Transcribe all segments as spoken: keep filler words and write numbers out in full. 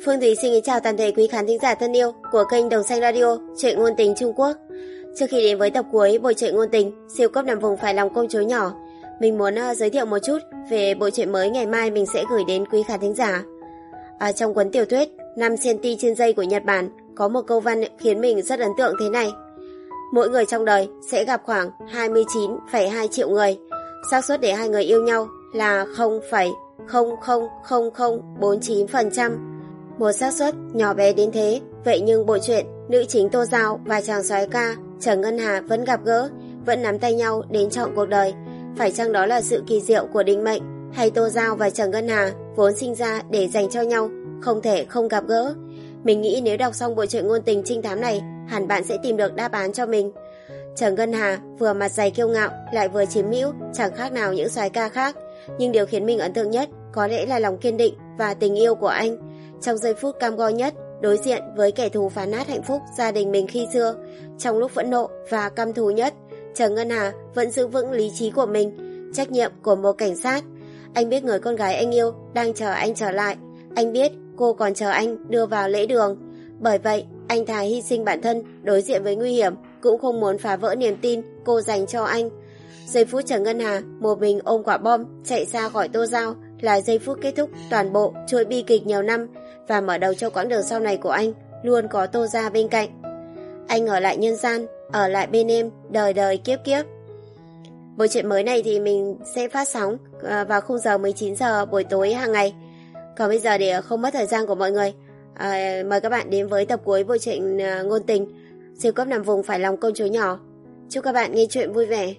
Phương Thúy xin kính chào toàn thể quý khán thính giả thân yêu của kênh Đồng Xanh Radio, truyện ngôn tình Trung Quốc. Trước khi đến với tập cuối bộ truyện ngôn tình siêu cấp nằm vùng phải lòng công chúa nhỏ, mình muốn uh, giới thiệu một chút về bộ truyện mới ngày mai mình sẽ gửi đến quý khán thính giả. À, trong cuốn tiểu thuyết năm senti trên giây của Nhật Bản có một câu văn khiến mình rất ấn tượng thế này: mỗi người trong đời sẽ gặp khoảng hai mươi chín phẩy hai triệu người, xác suất để hai người yêu nhau là không phẩy không không không không bốn chín phần trăm. Một xác suất nhỏ bé đến thế, vậy nhưng bộ truyện nữ chính Tô Giao và chàng soái ca Trần Ngân Hà vẫn gặp gỡ, vẫn nắm tay nhau đến trọn cuộc đời. Phải chăng đó là sự kỳ diệu của định mệnh, hay Tô Giao và Trần Ngân Hà vốn sinh ra để dành cho nhau, không thể không gặp gỡ? Mình nghĩ nếu đọc xong bộ truyện ngôn tình trinh thám này, hẳn bạn sẽ tìm được đáp án cho mình. Trần Ngân Hà vừa mặt dày kiêu ngạo lại vừa chiếm hữu, chẳng khác nào những soái ca khác. Nhưng điều khiến mình ấn tượng nhất có lẽ là lòng kiên định và tình yêu của anh. Trong giây phút cam go nhất, đối diện với kẻ thù phá nát hạnh phúc gia đình mình khi xưa, trong lúc phẫn nộ và căm thù nhất, Trần Ngân Hà vẫn giữ vững lý trí của mình, trách nhiệm của một cảnh sát. Anh biết người con gái anh yêu đang chờ anh trở lại. Anh biết cô còn chờ anh đưa vào lễ đường. Bởi vậy, anh thà hy sinh bản thân đối diện với nguy hiểm, cũng không muốn phá vỡ niềm tin cô dành cho anh. Giây phút Trần Ngân Hà một mình ôm quả bom chạy xa khỏi Tô Giao là giây phút kết thúc toàn bộ chuỗi bi kịch nhiều năm, và mở đầu cho quãng đường sau này của anh luôn có Tô Gia bên cạnh. Anh ở lại nhân gian, ở lại bên em đời đời kiếp kiếp. Bộ truyện mới này thì mình sẽ phát sóng vào khung giờ mười chín giờ buổi tối hàng ngày. Còn bây giờ để không mất thời gian của mọi người, à, mời các bạn đến với tập cuối bộ truyện ngôn tình siêu cấp nằm vùng phải lòng công chúa nhỏ. Chúc các bạn nghe chuyện vui vẻ.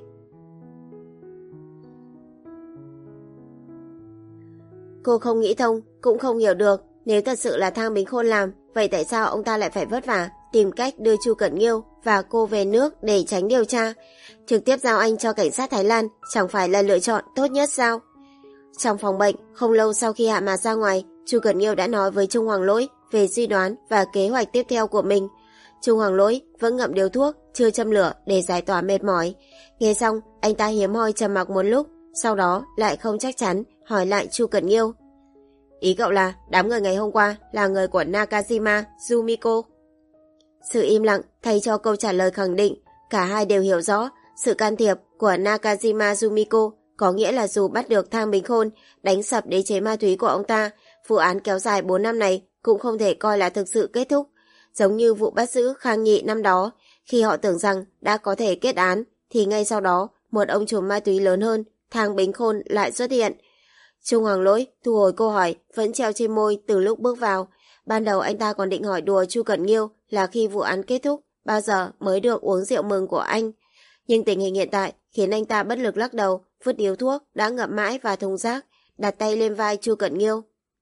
Cô không nghĩ thông, cũng không hiểu được, nếu thật sự là Thang Bính Khôn làm, vậy tại sao ông ta lại phải vất vả tìm cách đưa Chu Cẩn Nghiêu và cô về nước để tránh điều tra? Trực tiếp giao anh cho cảnh sát Thái Lan chẳng phải là lựa chọn tốt nhất sao? Trong phòng bệnh, không lâu sau khi Hạ Mạt ra ngoài, Chu Cẩn Nghiêu đã nói với Trung Hoàng Lỗi về suy đoán và kế hoạch tiếp theo của mình. Trung Hoàng Lỗi vẫn ngậm điếu thuốc, chưa châm lửa để giải tỏa mệt mỏi. Nghe xong, anh ta hiếm hoi trầm mặc một lúc, sau đó lại không chắc chắn hỏi lại Chu Cẩn Nghiêu: ý cậu là đám người ngày hôm qua là người của Nakajima Yumiko? Sự im lặng thay cho câu trả lời khẳng định. Cả hai đều hiểu rõ sự can thiệp của Nakajima Yumiko có nghĩa là dù bắt được Thang Bính Khôn, đánh sập đế chế ma túy của ông ta, vụ án kéo dài bốn năm này cũng không thể coi là thực sự kết thúc. Giống như vụ bắt giữ Khang Nhị năm đó, khi họ tưởng rằng đã có thể kết án, thì ngay sau đó một ông trùm ma túy lớn hơn, Thang Bính Khôn lại xuất hiện. Trung Hoàng Lỗi thu hồi câu hỏi vẫn treo trên môi từ lúc bước vào. Ban đầu anh ta còn định hỏi đùa Chu Cẩn Nghiêu là khi vụ án kết thúc bao giờ mới được uống rượu mừng của anh. Nhưng tình hình hiện tại khiến anh ta bất lực lắc đầu, vứt điếu thuốc đã ngậm mãi vào thùng rác, đặt tay lên vai Chu Cẩn Nghiêu.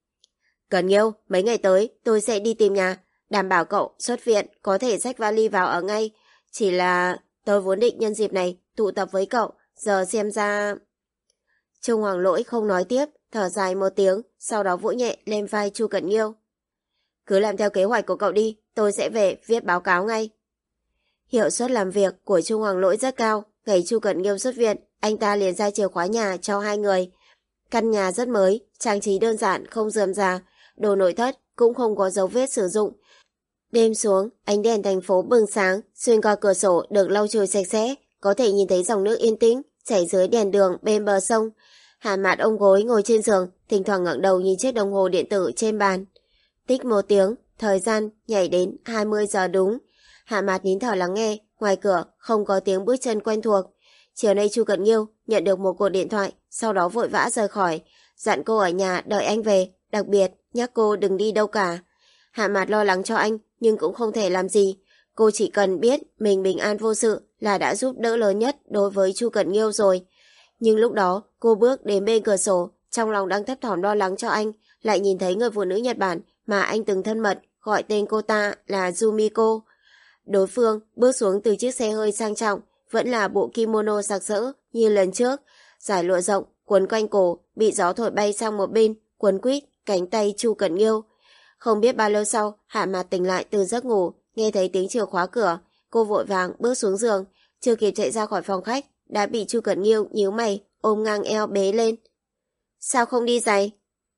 Cẩn Nghiêu, mấy ngày tới tôi sẽ đi tìm nhà, đảm bảo cậu xuất viện có thể xách vali vào ở ngay. Chỉ là tôi vốn định nhân dịp này tụ tập với cậu, giờ xem ra... Trung Hoàng Lỗi không nói tiếp, thở dài một tiếng, sau đó vỗ nhẹ lên vai Chu Cẩn Nghiêu. Cứ làm theo kế hoạch của cậu đi, tôi sẽ về viết báo cáo ngay. Hiệu suất làm việc của Trung Hoàng Lỗi rất cao. Ngày Chu Cẩn Nghiêu xuất viện, anh ta liền ra chìa khóa nhà cho hai người. Căn nhà rất mới, trang trí đơn giản không rườm rà, đồ nội thất cũng không có dấu vết sử dụng. Đêm xuống, ánh đèn thành phố bừng sáng, xuyên qua cửa sổ được lau chùi sạch sẽ, có thể nhìn thấy dòng nước yên tĩnh chảy dưới đèn đường bên bờ sông. Hạ Mạt ôm gối ngồi trên giường, thỉnh thoảng ngẩng đầu nhìn chiếc đồng hồ điện tử trên bàn. Tích một tiếng, thời gian nhảy đến hai mươi giờ đúng. Hạ Mạt nín thở lắng nghe, ngoài cửa không có tiếng bước chân quen thuộc. Chiều nay Chu Cẩn Nghiêu nhận được một cuộc điện thoại, sau đó vội vã rời khỏi, dặn cô ở nhà đợi anh về, đặc biệt nhắc cô đừng đi đâu cả. Hạ Mạt lo lắng cho anh, nhưng cũng không thể làm gì. Cô chỉ cần biết mình bình an vô sự là đã giúp đỡ lớn nhất đối với Chu Cẩn Nghiêu rồi. Nhưng lúc đó, cô bước đến bên cửa sổ, trong lòng đang thấp thỏm lo lắng cho anh, lại nhìn thấy người phụ nữ Nhật Bản mà anh từng thân mật gọi tên cô ta là Yumiko. Đối phương bước xuống từ chiếc xe hơi sang trọng, vẫn là bộ kimono sặc sỡ như lần trước, dải lụa rộng quấn quanh cổ bị gió thổi bay sang một bên, quấn quýt cánh tay Chu Cẩn Nghiêu. Không biết bao lâu sau, Hạ Mạt tỉnh lại từ giấc ngủ, nghe thấy tiếng chìa khóa cửa, cô vội vàng bước xuống giường, chưa kịp chạy ra khỏi phòng khách đã bị Chu Cẩn Nghiêu nhíu mày ôm ngang eo bế lên. Sao không đi giày?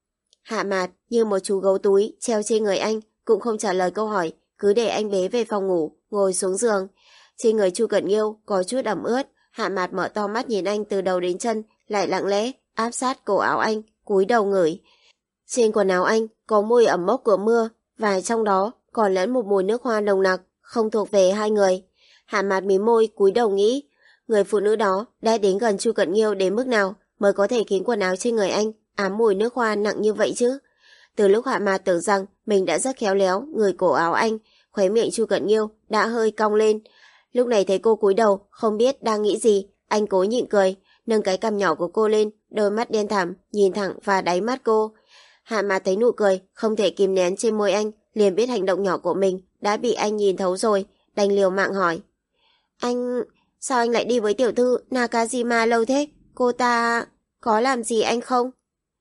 Hạ Mạt như một chú gấu túi treo trên người anh, cũng không trả lời câu hỏi, cứ để anh bế về phòng ngủ, ngồi xuống giường. Trên người Chu Cẩn Nghiêu có chút ẩm ướt, Hạ Mạt mở to mắt nhìn anh từ đầu đến chân, lại lặng lẽ áp sát cổ áo anh, cúi đầu ngửi. Trên quần áo anh có mùi ẩm mốc của mưa, và trong đó còn lẫn một mùi nước hoa nồng nặc, không thuộc về hai người. Hạ Mạt mím môi cúi đầu nghĩ, người phụ nữ đó đã đến gần Chu Cẩn Nghiêu đến mức nào mới có thể khiến quần áo trên người anh ám mùi nước hoa nặng như vậy chứ? Từ lúc Hạ Mạt tưởng rằng mình đã rất khéo léo người cổ áo anh, khóe miệng Chu Cẩn Nghiêu đã hơi cong lên. Lúc này thấy cô cúi đầu, không biết đang nghĩ gì, anh cố nhịn cười, nâng cái cằm nhỏ của cô lên, đôi mắt đen thẳm nhìn thẳng vào đáy mắt cô. Hạ Mạt thấy nụ cười không thể kìm nén trên môi anh, liền biết hành động nhỏ của mình đã bị anh nhìn thấu rồi, đành liều mạng hỏi. Anh... sao anh lại đi với tiểu thư Nakajima lâu thế? Cô ta... có làm gì anh không?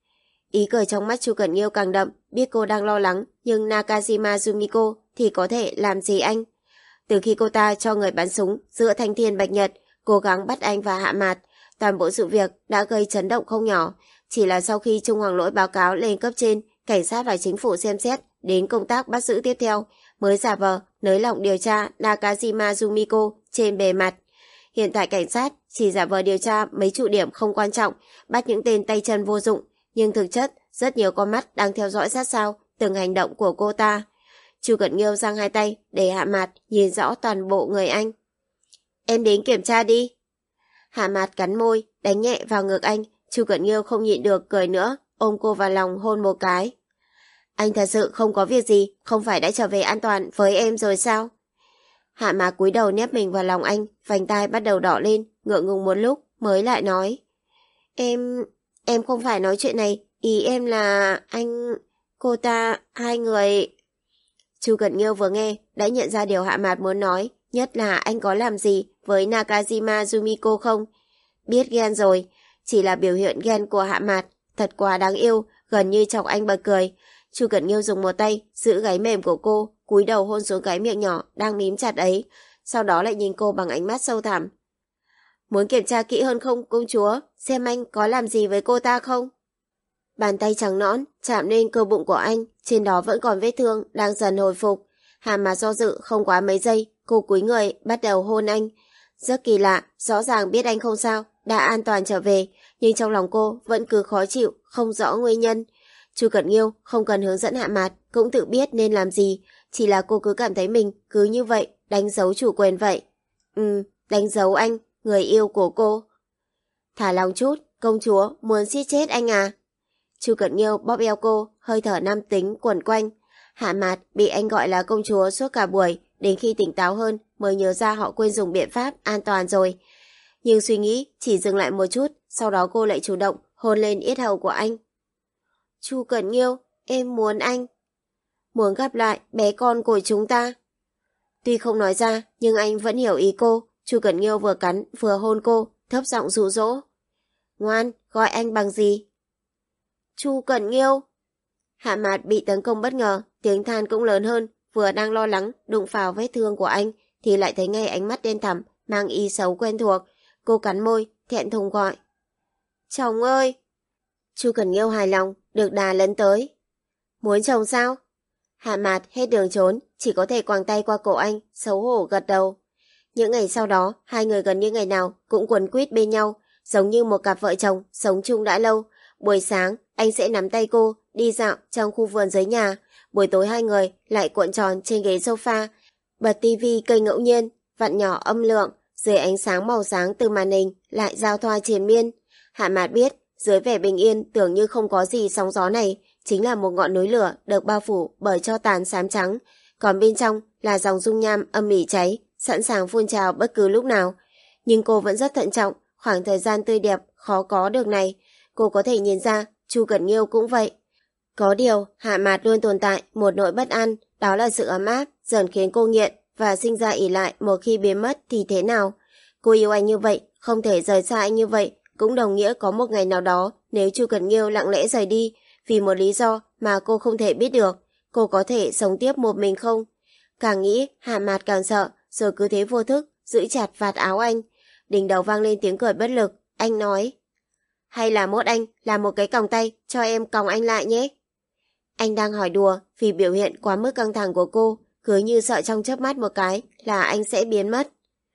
Ý cười trong mắt Chu Cẩn Nghiêu càng đậm, biết cô đang lo lắng, nhưng Nakajima Yumiko thì có thể làm gì anh? Từ khi cô ta cho người bắn súng giữa Thanh Thiên Bạch Nhật, cố gắng bắt anh và Hạ Mạt, toàn bộ sự việc đã gây chấn động không nhỏ. Chỉ là sau khi Trung Hoàng Lỗi báo cáo lên cấp trên, cảnh sát và chính phủ xem xét đến công tác bắt giữ tiếp theo, mới giả vờ nới lỏng điều tra Nakajima Yumiko trên bề mặt. Hiện tại cảnh sát chỉ giả vờ điều tra mấy trụ điểm không quan trọng, bắt những tên tay chân vô dụng, nhưng thực chất rất nhiều con mắt đang theo dõi sát sao từng hành động của cô ta. Chu Cẩn Nghiêu giang hai tay để Hạ Mạt nhìn rõ toàn bộ người anh. Em đến kiểm tra đi. Hạ Mạt cắn môi, đánh nhẹ vào ngực anh. Chu Cẩn Nghiêu không nhịn được cười nữa, ôm cô vào lòng hôn một cái. Anh thật sự không có việc gì, không phải đã trở về an toàn với em rồi sao? Hạ Mạt cúi đầu nép mình vào lòng anh, vành tai bắt đầu đỏ lên, ngượng ngùng một lúc mới lại nói. Em... em không phải nói chuyện này, ý em là anh... cô ta... hai người... Chu Cẩn Nghiêu vừa nghe đã nhận ra điều Hạ Mạt muốn nói, nhất là anh có làm gì với Nakajima Yumiko không? Biết ghen rồi, chỉ là biểu hiện ghen của Hạ Mạt, thật quá đáng yêu, gần như chọc anh bật cười. Chu Cẩn Nghiêu dùng một tay giữ gáy mềm của cô, cúi đầu hôn xuống cái miệng nhỏ đang mím chặt ấy, sau đó lại nhìn cô bằng ánh mắt sâu thẳm. Muốn kiểm tra kỹ hơn không, công chúa, xem anh có làm gì với cô ta không? Bàn tay trắng nõn chạm lên cơ bụng của anh, trên đó vẫn còn vết thương đang dần hồi phục. Hạ Mạt do dự không quá mấy giây, cô cúi người bắt đầu hôn anh. Rất kỳ lạ, rõ ràng biết anh không sao, đã an toàn trở về, nhưng trong lòng cô vẫn cứ khó chịu, không rõ nguyên nhân. Chu Cẩn Nghiêu không cần hướng dẫn Hạ Mạt, cũng tự biết nên làm gì, chỉ là cô cứ cảm thấy mình cứ như vậy, đánh dấu chủ quyền vậy. Ừ, đánh dấu anh, người yêu của cô. Thả lòng chút, công chúa muốn giết chết anh à? Chu Cẩn Nghiêu bóp eo cô, hơi thở nam tính quẩn quanh. Hạ Mạt bị anh gọi là công chúa suốt cả buổi, đến khi tỉnh táo hơn mới nhớ ra họ quên dùng biện pháp an toàn rồi. Nhưng suy nghĩ chỉ dừng lại một chút, sau đó cô lại chủ động hôn lên yết hầu của anh. Chu Cẩn Nghiêu, em muốn anh. Muốn gặp lại bé con của chúng ta. Tuy không nói ra, nhưng anh vẫn hiểu ý cô. Chu Cẩn Nghiêu vừa cắn vừa hôn cô, thấp giọng dụ dỗ. Ngoan, gọi anh bằng gì? Chu Cẩn Nghiêu. Hạ Mạt bị tấn công bất ngờ, tiếng than cũng lớn hơn, vừa đang lo lắng đụng vào vết thương của anh thì lại thấy ngay ánh mắt đen thẳm mang ý xấu quen thuộc. Cô cắn môi, thẹn thùng gọi. Chồng ơi! Chu Cẩn Nghiêu hài lòng, được đà lấn tới. Muốn chồng sao? Hạ Mạt hết đường trốn, chỉ có thể quàng tay qua cổ anh, xấu hổ gật đầu. Những ngày sau đó, hai người gần như ngày nào cũng quấn quýt bên nhau, giống như một cặp vợ chồng sống chung đã lâu. Buổi sáng, anh sẽ nắm tay cô, đi dạo trong khu vườn dưới nhà. Buổi tối hai người lại cuộn tròn trên ghế sofa, bật tivi kênh ngẫu nhiên, vặn nhỏ âm lượng, dưới ánh sáng màu sáng từ màn hình lại giao thoa triền miên. Hạ Mạt biết, dưới vẻ bình yên tưởng như không có gì sóng gió này, chính là một ngọn núi lửa được bao phủ bởi tro tàn xám trắng, còn bên trong là dòng dung nham âm ỉ cháy, sẵn sàng phun trào bất cứ lúc nào. Nhưng cô vẫn rất thận trọng, khoảng thời gian tươi đẹp khó có được này. Cô có thể nhìn ra, Chu Cẩn Nghiêu cũng vậy. Có điều, Hạ Mạt luôn tồn tại một nỗi bất an, đó là sự ấm áp, dần khiến cô nghiện và sinh ra ỷ lại một khi biến mất thì thế nào. Cô yêu anh như vậy, không thể rời xa anh như vậy, cũng đồng nghĩa có một ngày nào đó, nếu Chu Cẩn Nghiêu lặng lẽ rời đi, vì một lý do mà cô không thể biết được, cô có thể sống tiếp một mình không? Càng nghĩ, Hạ Mạt càng sợ, rồi cứ thế vô thức, giữ chặt vạt áo anh. Đỉnh đầu vang lên tiếng cười bất lực, anh nói. Hay là mốt anh làm một cái còng tay cho em còng anh lại nhé. Anh đang hỏi đùa vì biểu hiện quá mức căng thẳng của cô, cứ như sợ trong chớp mắt một cái là anh sẽ biến mất.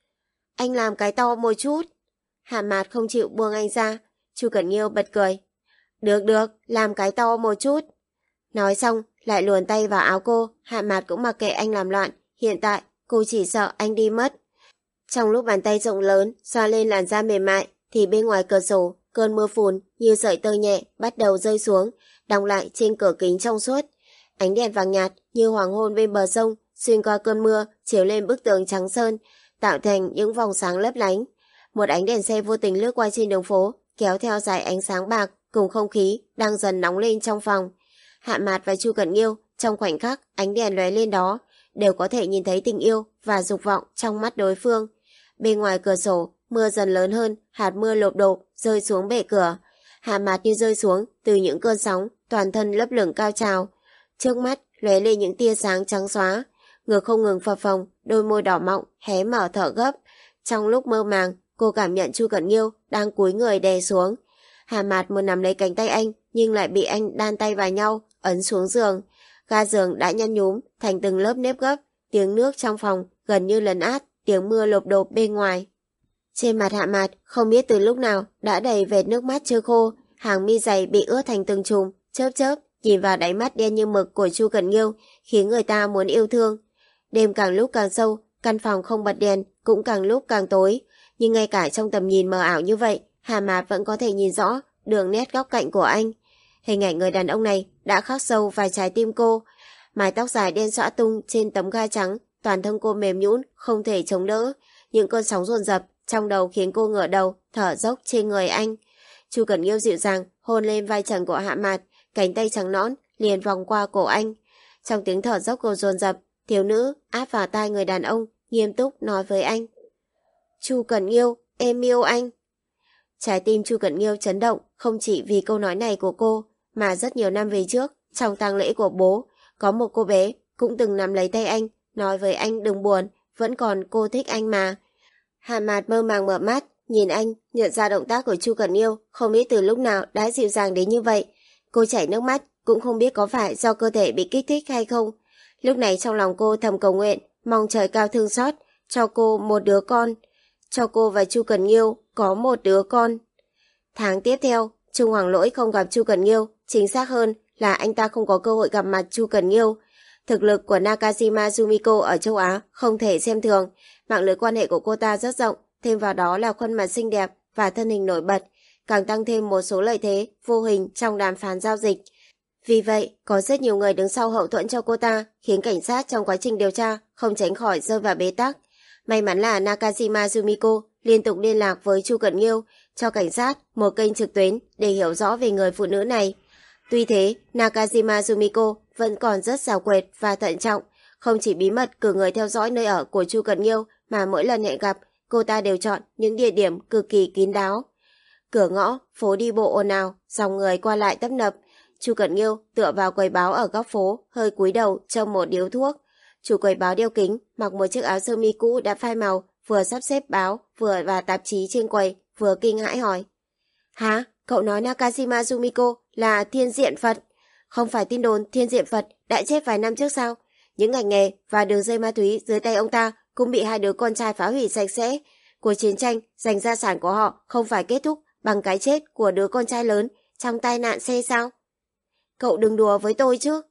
Anh làm cái to một chút. Hạ Mạt không chịu buông anh ra. Chu Cẩn Nghiêu bật cười. Được được, làm cái to một chút. Nói xong, lại luồn tay vào áo cô. Hạ Mạt cũng mặc kệ anh làm loạn. Hiện tại, cô chỉ sợ anh đi mất. Trong lúc bàn tay rộng lớn xoa lên làn da mềm mại, thì bên ngoài cửa sổ, cơn mưa phùn như sợi tơ nhẹ bắt đầu rơi xuống, đọng lại trên cửa kính trong suốt. Ánh đèn vàng nhạt như hoàng hôn bên bờ sông, xuyên qua cơn mưa chiếu lên bức tường trắng sơn, tạo thành những vòng sáng lấp lánh. Một ánh đèn xe vô tình lướt qua trên đường phố, kéo theo dải ánh sáng bạc cùng không khí đang dần nóng lên trong phòng. Hạ Mạt và Chu Cẩn Nghiêu trong khoảnh khắc ánh đèn lóe lên đó đều có thể nhìn thấy tình yêu và dục vọng trong mắt đối phương. Bên ngoài cửa sổ, mưa dần lớn hơn, hạt mưa lộp độp rơi xuống bệ cửa. Hạ Mạt như rơi xuống từ những cơn sóng, toàn thân lấp lửng cao trào. Trước mắt lóe lên những tia sáng trắng xóa, ngực không ngừng phập phồng, đôi môi đỏ mọng hé mở thở gấp. Trong lúc mơ màng, cô cảm nhận Chu Cẩn Nghiêu đang cúi người đè xuống. Hạ Mạt muốn nắm lấy cánh tay anh, nhưng lại bị anh đan tay vào nhau, ấn xuống giường. Ga giường đã nhăn nhúm thành từng lớp nếp gấp, tiếng nước trong phòng gần như lấn át tiếng mưa lộp độp bên ngoài. Trên mặt Hạ Mạt không biết từ lúc nào đã đầy vệt nước mắt chưa khô, hàng mi dày bị ướt thành từng chùm, chớp chớp nhìn vào đáy mắt đen như mực của Chu Cẩn Nghiêu, khiến người ta muốn yêu thương. Đêm càng lúc càng sâu, căn phòng không bật đèn cũng càng lúc càng tối, nhưng ngay cả trong tầm nhìn mờ ảo như vậy, Hạ Mạt vẫn có thể nhìn rõ đường nét góc cạnh của anh. Hình ảnh người đàn ông này đã khắc sâu vào trái tim cô. Mái tóc dài đen xõa tung trên tấm ga trắng, toàn thân cô mềm nhũn không thể chống đỡ. Những cơn sóng dồn dập trong đầu khiến cô ngửa đầu thở dốc trên người anh. Chu Cẩn Nghiêu dịu dàng hôn lên vai trần của Hạ Mạt, cánh tay trắng nõn liền vòng qua cổ anh. Trong tiếng thở dốc cô dồn dập, thiếu nữ áp vào tai người đàn ông, nghiêm túc nói với anh. Chu Cẩn Nghiêu, em yêu anh. Trái tim Chu Cẩn Nghiêu chấn động không chỉ vì câu nói này của cô, mà rất nhiều năm về trước, trong tang lễ của bố, có một cô bé cũng từng nắm lấy tay anh, nói với anh đừng buồn, vẫn còn cô thích anh mà. Hạ Mạt mơ màng mở mắt, nhìn anh, nhận ra động tác của Chu Cẩn Nghiêu không biết từ lúc nào đã dịu dàng đến như vậy. Cô chảy nước mắt, cũng không biết có phải do cơ thể bị kích thích hay không. Lúc này trong lòng cô thầm cầu nguyện, mong trời cao thương xót, cho cô một đứa con. Cho cô và Chu Cẩn Nghiêu có một đứa con. Tháng tiếp theo, Trung Hoàng Lỗi không gặp Chu Cẩn Nghiêu, chính xác hơn là anh ta không có cơ hội gặp mặt Chu Cẩn Nghiêu. Thực lực của Nakajima Sumiko ở châu Á không thể xem thường, mạng lưới quan hệ của cô ta rất rộng, thêm vào đó là khuôn mặt xinh đẹp và thân hình nổi bật, càng tăng thêm một số lợi thế vô hình trong đàm phán giao dịch. Vì vậy, có rất nhiều người đứng sau hậu thuẫn cho cô ta, khiến cảnh sát trong quá trình điều tra không tránh khỏi rơi vào bế tắc. May mắn là Nakajima Sumiko liên tục liên lạc với Chu Cẩn Nghiêu, cho cảnh sát một kênh trực tuyến để hiểu rõ về người phụ nữ này. Tuy thế, Nakajima Sumiko vẫn còn rất xảo quyệt và thận trọng, không chỉ bí mật cử người theo dõi nơi ở của Chu Cẩn Nghiêu, mà mỗi lần hẹn gặp, cô ta đều chọn những địa điểm cực kỳ kín đáo. Cửa ngõ, phố đi bộ ồn ào, dòng người qua lại tấp nập. Chu Cẩn Nghiêu tựa vào quầy báo ở góc phố, hơi cúi đầu trông một điếu thuốc. Chủ quầy báo đeo kính, mặc một chiếc áo sơ mi cũ đã phai màu, vừa sắp xếp báo, vừa và tạp chí trên quầy, vừa kinh hãi hỏi. Hả? Cậu nói Nakajima Sumiko là thiên diện Phật? Không phải tin đồn thiên diện Phật đã chết vài năm trước sao? Những ngành nghề và đường dây ma túy dưới tay ông ta cũng bị hai đứa con trai phá hủy sạch sẽ. Cuộc chiến tranh giành gia sản của họ không phải kết thúc bằng cái chết của đứa con trai lớn trong tai nạn xe sao? Cậu đừng đùa với tôi chứ.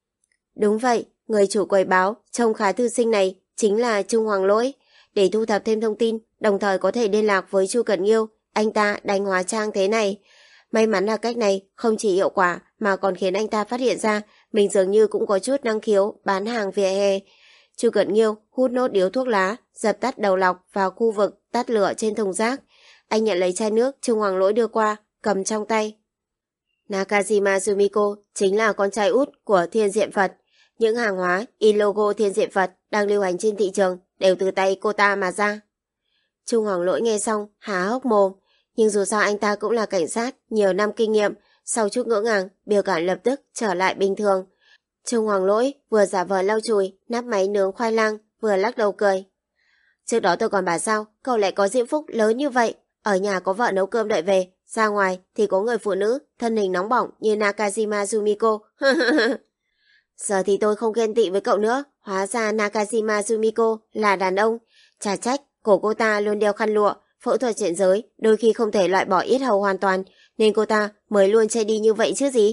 Đúng vậy, người chủ quầy báo trông khá thư sinh này chính là Trung Hoàng Lỗi. Để thu thập thêm thông tin, đồng thời có thể liên lạc với Chu Cẩn Nghiêu, anh ta đành hóa trang thế này. May mắn là cách này không chỉ hiệu quả mà còn khiến anh ta phát hiện ra mình dường như cũng có chút năng khiếu bán hàng vỉa hè. Chu Cẩn Nghiêu hút nốt điếu thuốc lá, dập tắt đầu lọc vào khu vực tắt lửa trên thùng rác. Anh nhận lấy chai nước Trung Hoàng Lỗi đưa qua, cầm trong tay. Nakajima Sumiko chính là con trai út của thiên diện Phật. Những hàng hóa in logo thiên diện Phật đang lưu hành trên thị trường đều từ tay cô ta mà ra. Trung Hoàng Lỗi nghe xong há hốc mồm, nhưng dù sao anh ta cũng là cảnh sát nhiều năm kinh nghiệm, sau chút ngỡ ngàng, biểu cảm lập tức trở lại bình thường. Trung Hoàng Lỗi vừa giả vờ lau chùi nắp máy nướng khoai lang, vừa lắc đầu cười. Trước đó tôi còn bảo sao cậu lại có diễm phúc lớn như vậy, ở nhà có vợ nấu cơm đợi về, ra ngoài thì có người phụ nữ, thân hình nóng bỏng như Nakajima Yumiko. Giờ thì tôi không ghen tị với cậu nữa, hóa ra Nakajima Yumiko là đàn ông. Chả trách, cổ cô ta luôn đeo khăn lụa, phẫu thuật chuyển giới, đôi khi không thể loại bỏ yết hầu hoàn toàn, nên cô ta mới luôn che đi như vậy chứ gì.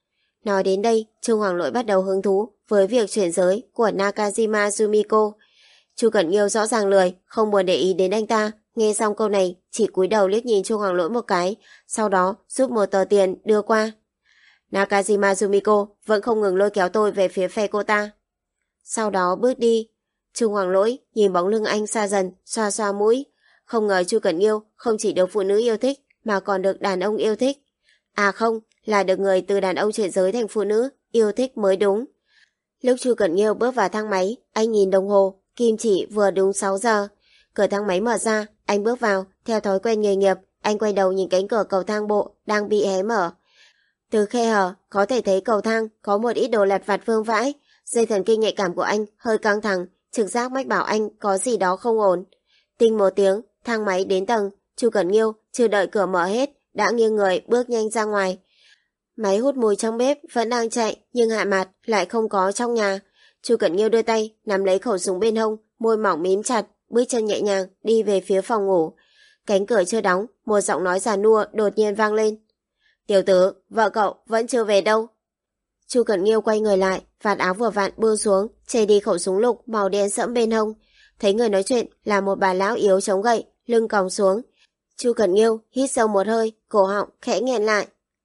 Nói đến đây, Trung Hoàng Lỗi bắt đầu hứng thú với việc chuyển giới của Nakajima Yumiko. Chu Cẩn Nghiêu rõ ràng lười, không buồn để ý đến anh ta, nghe xong câu này, chỉ cúi đầu liếc nhìn Trung Hoàng Lỗi một cái, sau đó giúp một tờ tiền đưa qua. Nakajima Yumiko vẫn không ngừng lôi kéo tôi về phía phe cô ta. Sau đó bước đi. Trung Hoàng Lỗi nhìn bóng lưng anh xa dần, xoa xoa mũi. Không ngờ Chu Cẩn Nghiêu không chỉ được phụ nữ yêu thích mà còn được đàn ông yêu thích. À không, là được người từ đàn ông chuyển giới thành phụ nữ yêu thích mới đúng. Lúc Chu Cẩn Nghiêu bước vào thang máy, anh nhìn đồng hồ, kim chỉ vừa đúng sáu giờ. Cửa thang máy mở ra, anh bước vào, theo thói quen nghề nghiệp, anh quay đầu nhìn cánh cửa cầu thang bộ đang bị hé mở. Từ khe hở, có thể thấy cầu thang có một ít đồ lặt vặt vương vãi. Dây thần kinh nhạy cảm của anh hơi căng thẳng, trực giác mách bảo anh có gì đó không ổn. Tinh một tiếng, thang máy đến tầng, Chu Cẩn Nghiêu chưa đợi cửa mở hết, đã nghiêng người bước nhanh ra ngoài. Máy hút mùi trong bếp vẫn đang chạy, nhưng Hạ Mạt lại không có trong nhà. Chu Cẩn Nghiêu đưa tay, nắm lấy khẩu súng bên hông, môi mỏng mím chặt, bước chân nhẹ nhàng đi về phía phòng ngủ. Cánh cửa chưa đóng, một giọng nói già nua đột nhiên vang lên. Tiểu tử, vợ cậu vẫn chưa về đâu. Chu Cẩn Nghiêu quay người lại, vạt áo vừa vặn buông xuống, chê đi khẩu súng lục màu đen sẫm bên hông. Thấy người nói chuyện là một bà lão yếu chống gậy, lưng còng xuống. Chu Cẩn Nghiêu hít sâu một hơi, cổ họng khẽ nghẹn lại.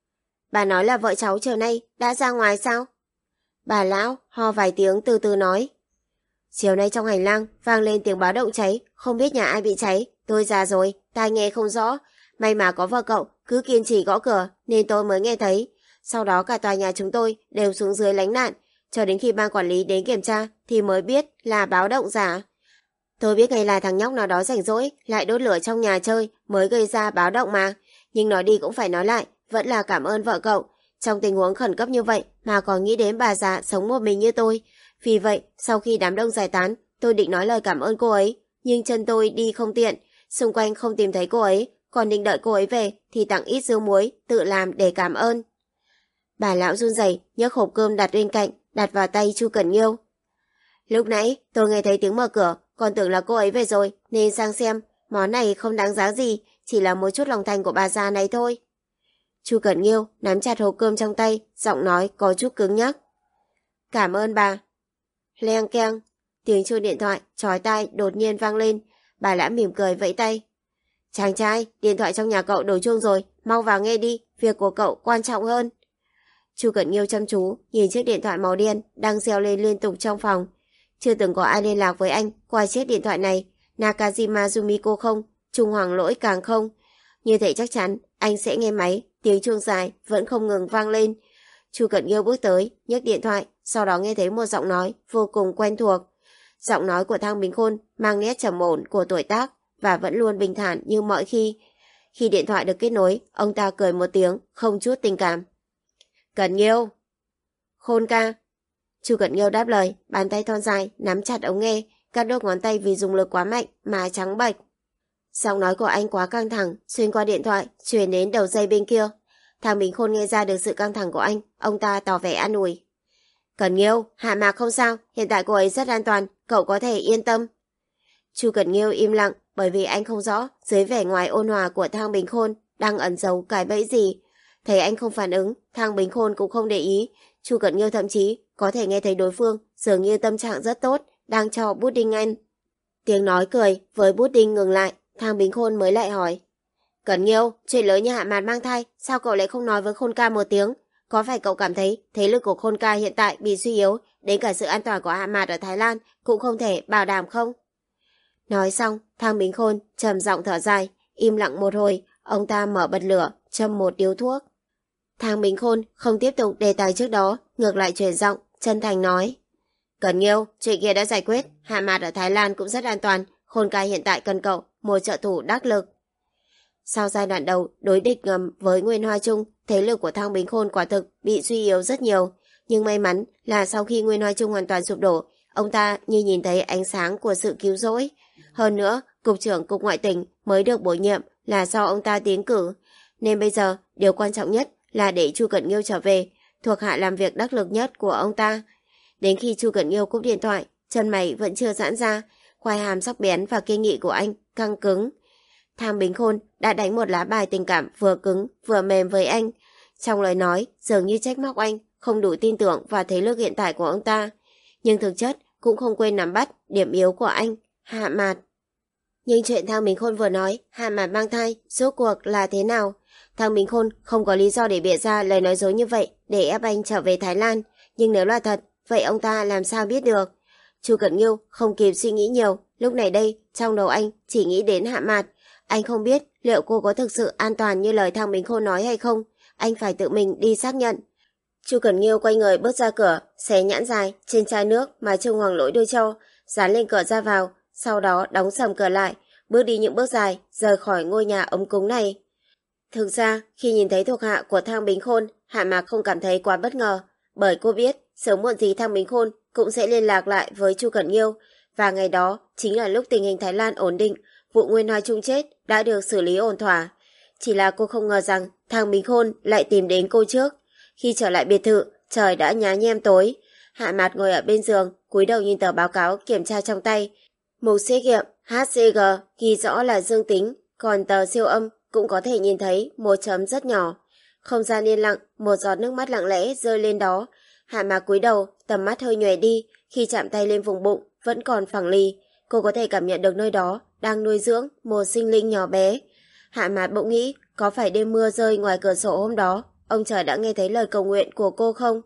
Bà nói là vợ cháu chiều nay đã ra ngoài sao? Bà lão ho vài tiếng từ từ nói. Chiều nay trong hành lang vang lên tiếng báo động cháy, không biết nhà ai bị cháy. Tôi già rồi, tai nghe không rõ. May mà có vợ cậu cứ kiên trì gõ cửa nên tôi mới nghe thấy. Sau đó cả tòa nhà chúng tôi đều xuống dưới lánh nạn, cho đến khi ban quản lý đến kiểm tra thì mới biết là báo động giả. Tôi biết ngay là thằng nhóc nào đó rảnh rỗi lại đốt lửa trong nhà chơi mới gây ra báo động mà. Nhưng nói đi cũng phải nói lại, vẫn là cảm ơn vợ cậu. Trong tình huống khẩn cấp như vậy mà còn nghĩ đến bà già sống một mình như tôi. Vì vậy, sau khi đám đông giải tán, tôi định nói lời cảm ơn cô ấy. Nhưng chân tôi đi không tiện, xung quanh không tìm thấy cô ấy. Còn định đợi cô ấy về thì tặng ít dưa muối, tự làm để cảm ơn. Bà lão run rẩy nhấc hộp cơm đặt bên cạnh, đặt vào tay Chu Cẩn Nghiêu. Lúc nãy tôi nghe thấy tiếng mở cửa, còn tưởng là cô ấy về rồi nên sang xem. Món này không đáng giá gì, chỉ là một chút lòng thành của bà già này thôi. Chu Cẩn Nghiêu nắm chặt hộp cơm trong tay, giọng nói có chút cứng nhắc. Cảm ơn bà. Leng keng, tiếng chuông điện thoại chói tai đột nhiên vang lên. Bà lão mỉm cười vẫy tay. Chàng trai, điện thoại trong nhà cậu đổ chuông rồi, mau vào nghe đi, việc của cậu quan trọng hơn. Chu Cẩn Nghiêu chăm chú nhìn chiếc điện thoại màu đen đang reo lên liên tục trong phòng. Chưa từng có ai liên lạc với anh qua chiếc điện thoại này. Nakajima Yumiko không, Trung Hoàng Lỗi càng không. Như thế chắc chắn anh sẽ nghe máy, tiếng chuông dài vẫn không ngừng vang lên. Chu Cẩn Nghiêu bước tới, nhấc điện thoại, sau đó nghe thấy một giọng nói vô cùng quen thuộc. Giọng nói của Thang Bình Khôn mang nét trầm ổn của tuổi tác và vẫn luôn bình thản như mọi khi. Khi điện thoại được kết nối, ông ta cười một tiếng, không chút tình cảm. Cẩn Nghiêu. Khôn ca. Chu Cẩn Nghiêu đáp lời, bàn tay thon dài nắm chặt ống nghe, các đốt ngón tay vì dùng lực quá mạnh mà trắng bệch. Giọng nói của anh quá căng thẳng, xuyên qua điện thoại truyền đến đầu dây bên kia. Thang Bình Khôn nghe ra được sự căng thẳng của anh, ông ta tỏ vẻ an ủi. Cẩn Nghiêu, Hạ Mạc không sao, hiện tại cô ấy rất an toàn, cậu có thể yên tâm. Chu Cẩn Nghiêu im lặng, bởi vì anh không rõ dưới vẻ ngoài ôn hòa của Thang Bình Khôn đang ẩn giấu cái bẫy gì. Thấy anh không phản ứng, Thang Bình Khôn cũng không để ý. Chu Cẩn Nghiêu thậm chí có thể nghe thấy đối phương dường như tâm trạng rất tốt, đang cho bút đinh anh. Tiếng nói cười với bút đinh ngừng lại, Thang Bình Khôn mới lại hỏi. Cẩn Nghiêu, chuyện lớn như Hạ Mạt mang thai, sao cậu lại không nói với Khôn ca một tiếng? Có phải cậu cảm thấy thế lực của Khôn ca hiện tại bị suy yếu, đến cả sự an toàn của Hạ Mạt ở Thái Lan cũng không thể bảo đảm không? Nói xong, Thang Bình Khôn trầm giọng thở dài, im lặng một hồi, ông ta mở bật lửa, châm một điếu thuốc. Thang Bình Khôn không tiếp tục đề tài trước đó, ngược lại chuyển giọng, chân thành nói. Cẩn Nghiêu, chuyện kia đã giải quyết, Hạ Mạt ở Thái Lan cũng rất an toàn, Khôn ca hiện tại cần cậu, một trợ thủ đắc lực. Sau giai đoạn đầu đối địch ngầm với Nguyên Hoa Trung, thế lực của Thang Bình Khôn quả thực bị suy yếu rất nhiều. Nhưng may mắn là sau khi Nguyên Hoa Trung hoàn toàn sụp đổ, ông ta như nhìn thấy ánh sáng của sự cứu rỗi. Hơn nữa, Cục trưởng Cục Ngoại tình mới được bổ nhiệm là do ông ta tiến cử. nên bây giờ điều quan trọng nhất là để Chu Cẩn Nghiêu trở về, thuộc hạ làm việc đắc lực nhất của ông ta. Đến khi Chu Cẩn Nghiêu cúp điện thoại, chân mày vẫn chưa giãn ra, quai hàm sắc bén và kiên nghị của anh căng cứng. Thang Bính Khôn đã đánh một lá bài tình cảm vừa cứng vừa mềm với anh. Trong lời nói dường như trách móc anh không đủ tin tưởng vào thế lực hiện tại của ông ta, nhưng thực chất cũng không quên nắm bắt điểm yếu của anh, Hạ Mạt. Nhưng chuyện Thang Bính Khôn vừa nói, Hạ Mạt mang thai, rốt cuộc là thế nào? Thang Bính Khôn không có lý do để bịa ra lời nói dối như vậy để ép anh trở về Thái Lan, nhưng nếu là thật, vậy ông ta làm sao biết được? Chu Cẩn Nghiêu không kịp suy nghĩ nhiều, lúc này đây trong đầu anh chỉ nghĩ đến Hạ Mạt. Anh không biết liệu cô có thực sự an toàn như lời Thang Bính Khôn nói hay không, anh phải tự mình đi xác nhận. Chu Cẩn Nghiêu quay người bước ra cửa, xé nhãn dài trên chai nước mà Trương Hoàng Lỗi đưa cho, dán lên cửa ra vào, sau đó đóng sầm cửa lại, bước đi những bước dài rời khỏi ngôi nhà ấm cúng này. Thực ra khi nhìn thấy thuộc hạ của Thang Bính Khôn, Hạ Mạc không cảm thấy quá bất ngờ, bởi cô biết sớm muộn gì Thang Bính Khôn cũng sẽ liên lạc lại với Chu Cẩn Nghiêu, và ngày đó chính là lúc tình hình Thái Lan ổn định, vụ Nguyên Hoa Trung chết đã được xử lý ổn thỏa. Chỉ là cô không ngờ rằng Thang Bính Khôn lại tìm đến cô trước. Khi trở lại biệt thự, trời đã nhá nhem tối. Hạ Mạt ngồi ở bên giường, cúi đầu nhìn tờ báo cáo kiểm tra trong tay. Mục xét nghiệm hát xê giê ghi rõ là dương tính, còn tờ siêu âm cũng có thể nhìn thấy một chấm rất nhỏ. Không gian yên lặng, một giọt nước mắt lặng lẽ rơi lên đó. Hạ Mạt cúi đầu, tầm mắt hơi nhòe đi, khi chạm tay lên vùng bụng vẫn còn phẳng lì. Cô có thể cảm nhận được nơi đó đang nuôi dưỡng một sinh linh nhỏ bé. Hạ Mạt bỗng nghĩ, có phải đêm mưa rơi ngoài cửa sổ hôm đó, ông trời đã nghe thấy lời cầu nguyện của cô không?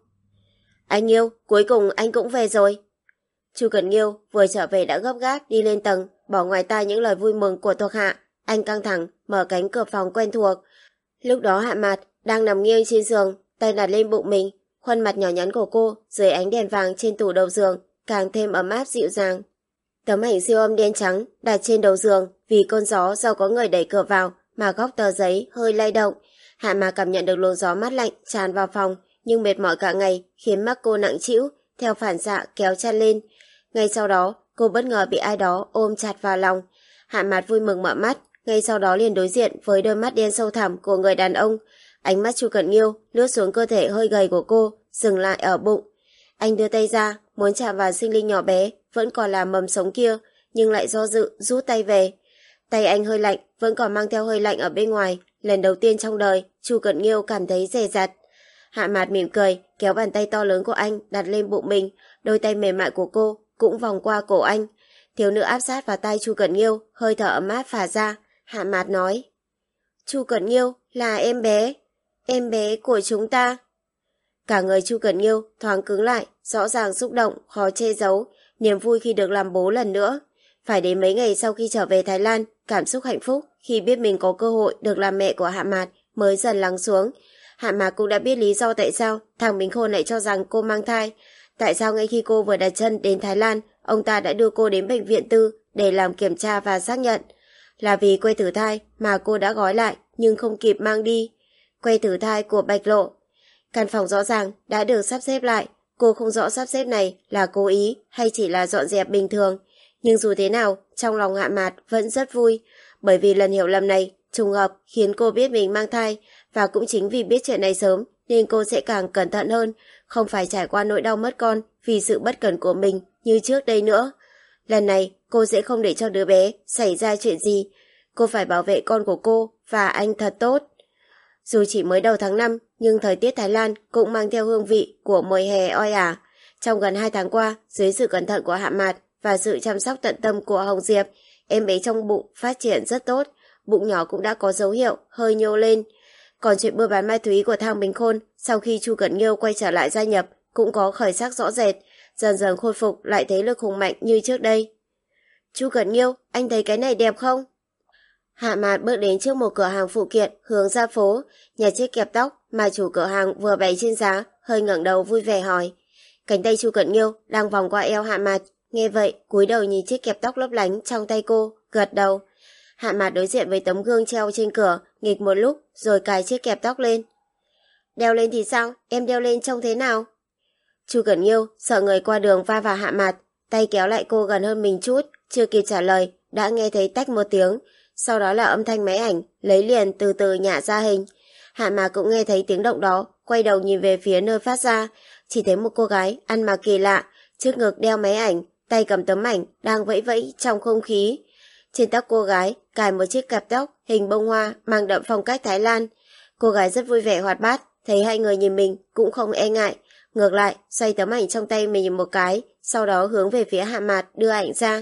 Anh Nghiêu, cuối cùng anh cũng về rồi. Chu Cẩn Nghiêu vừa trở về đã gấp gáp đi lên tầng, bỏ ngoài tai những lời vui mừng của thuộc hạ. Anh căng thẳng mở cánh cửa phòng quen thuộc. Lúc đó Hạ Mạt đang nằm nghiêng trên giường, tay đặt lên bụng mình. Khuôn mặt nhỏ nhắn của cô dưới ánh đèn vàng trên tủ đầu giường càng thêm ấm áp dịu dàng. Tấm ảnh siêu âm đen trắng đặt trên đầu giường, vì cơn gió do có người đẩy cửa vào mà góc tờ giấy hơi lay động. Hạ Mạc cảm nhận được luồng gió mát lạnh tràn vào phòng, nhưng mệt mỏi cả ngày khiến mắt cô nặng trĩu, theo phản xạ kéo chăn lên. Ngay sau đó, cô bất ngờ bị ai đó ôm chặt vào lòng. Hạ Mạt vui mừng mở mắt, ngay sau đó liền đối diện với đôi mắt đen sâu thẳm của người đàn ông. Ánh mắt Chu Cẩn Nghiêu lướt xuống cơ thể hơi gầy của cô, dừng lại ở bụng. Anh đưa tay ra, muốn chạm vào sinh linh nhỏ bé vẫn còn là mầm sống kia, nhưng lại do dự rút tay về. Tay anh hơi lạnh, vẫn còn mang theo hơi lạnh ở bên ngoài. Lần đầu tiên trong đời, Chu Cẩn Nghiêu cảm thấy dè dặt. Hạ Mạt mỉm cười, kéo bàn tay to lớn của anh đặt lên bụng mình, đôi tay mềm mại của cô cũng vòng qua cổ anh. Thiếu nữ áp sát vào tay Chu Cẩn Nghiêu, hơi thở ấm áp phả ra. Hạ Mạt nói: Chu Cẩn Nghiêu là em bé, em bé của chúng ta. Cả người Chu Cẩn Nghiêu thoáng cứng lại, rõ ràng xúc động, khó che giấu, niềm vui khi được làm bố lần nữa. Phải đến mấy ngày sau khi trở về Thái Lan, cảm xúc hạnh phúc khi biết mình có cơ hội được làm mẹ của Hạ Mạt mới dần lắng xuống. Hạ Mạt cũng đã biết lý do tại sao Thang Bính Khôn lại cho rằng cô mang thai. Tại sao ngay khi cô vừa đặt chân đến Thái Lan, ông ta đã đưa cô đến bệnh viện tư để làm kiểm tra và xác nhận. Là vì que thử thai mà cô đã gói lại nhưng không kịp mang đi. Que thử thai của Bạch Lộ. Căn phòng rõ ràng đã được sắp xếp lại. Cô không rõ sắp xếp này là cố ý hay chỉ là dọn dẹp bình thường. Nhưng dù thế nào, trong lòng Hạ Mạt vẫn rất vui. Bởi vì lần hiểu lầm này trùng hợp khiến cô biết mình mang thai. Và cũng chính vì biết chuyện này sớm nên cô sẽ càng cẩn thận hơn, không phải trải qua nỗi đau mất con vì sự bất cẩn của mình như trước đây nữa. Lần này cô sẽ không để cho đứa bé xảy ra chuyện gì. Cô phải bảo vệ con của cô và anh thật tốt. Dù chỉ mới đầu tháng năm, nhưng thời tiết Thái Lan cũng mang theo hương vị của mùa hè oi ả. Trong gần hai tháng qua, dưới sự cẩn thận của Hạ Mạt và sự chăm sóc tận tâm của Hồng Diệp, em bé trong bụng phát triển rất tốt, bụng nhỏ cũng đã có dấu hiệu hơi nhô lên. Còn chuyện buôn bán ma túy của Thang Bính Khôn sau khi Chu Cẩn Nghiêu quay trở lại gia nhập cũng có khởi sắc rõ rệt, dần dần khôi phục lại thế lực hùng mạnh như trước đây. Chu Cẩn Nghiêu, anh thấy cái này đẹp không? Hạ Mạt bước đến trước một cửa hàng phụ kiện hướng ra phố, nhặt chiếc kẹp tóc mà chủ cửa hàng vừa bày trên giá, hơi ngẩng đầu vui vẻ hỏi. Cánh tay Chu Cẩn Nghiêu đang vòng qua eo Hạ Mạt, nghe vậy cúi đầu nhìn chiếc kẹp tóc lấp lánh trong tay cô, gật đầu. Hạ Mạt đối diện với tấm gương treo trên cửa, nghịch một lúc rồi cài chiếc kẹp tóc lên. Đeo lên thì sao? Em đeo lên trông thế nào? Chu Cẩn Nghiêu sợ người qua đường va vào Hạ Mạt, tay kéo lại cô gần hơn mình chút, chưa kịp trả lời đã nghe thấy tách một tiếng, sau đó là âm thanh máy ảnh, lấy liền từ từ nhả ra hình. Hạ Mạc cũng nghe thấy tiếng động đó, quay đầu nhìn về phía nơi phát ra, chỉ thấy một cô gái ăn mặc kỳ lạ, trước ngực đeo máy ảnh, tay cầm tấm ảnh, đang vẫy vẫy trong không khí. Trên tóc cô gái cài một chiếc cặp tóc hình bông hoa mang đậm phong cách Thái Lan. Cô gái rất vui vẻ hoạt bát, thấy hai người nhìn mình cũng không e ngại, ngược lại xoay tấm ảnh trong tay mình một cái, sau đó hướng về phía Hạ Mạt đưa ảnh ra.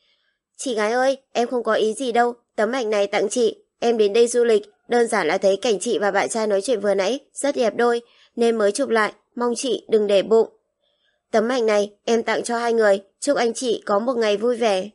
Chị gái ơi, em không có ý gì đâu, tấm ảnh này tặng chị, em đến đây du lịch, đơn giản là thấy cảnh chị và bạn trai nói chuyện vừa nãy rất đẹp đôi, nên mới chụp lại, mong chị đừng để bụng. Tấm ảnh này em tặng cho hai người, chúc anh chị có một ngày vui vẻ.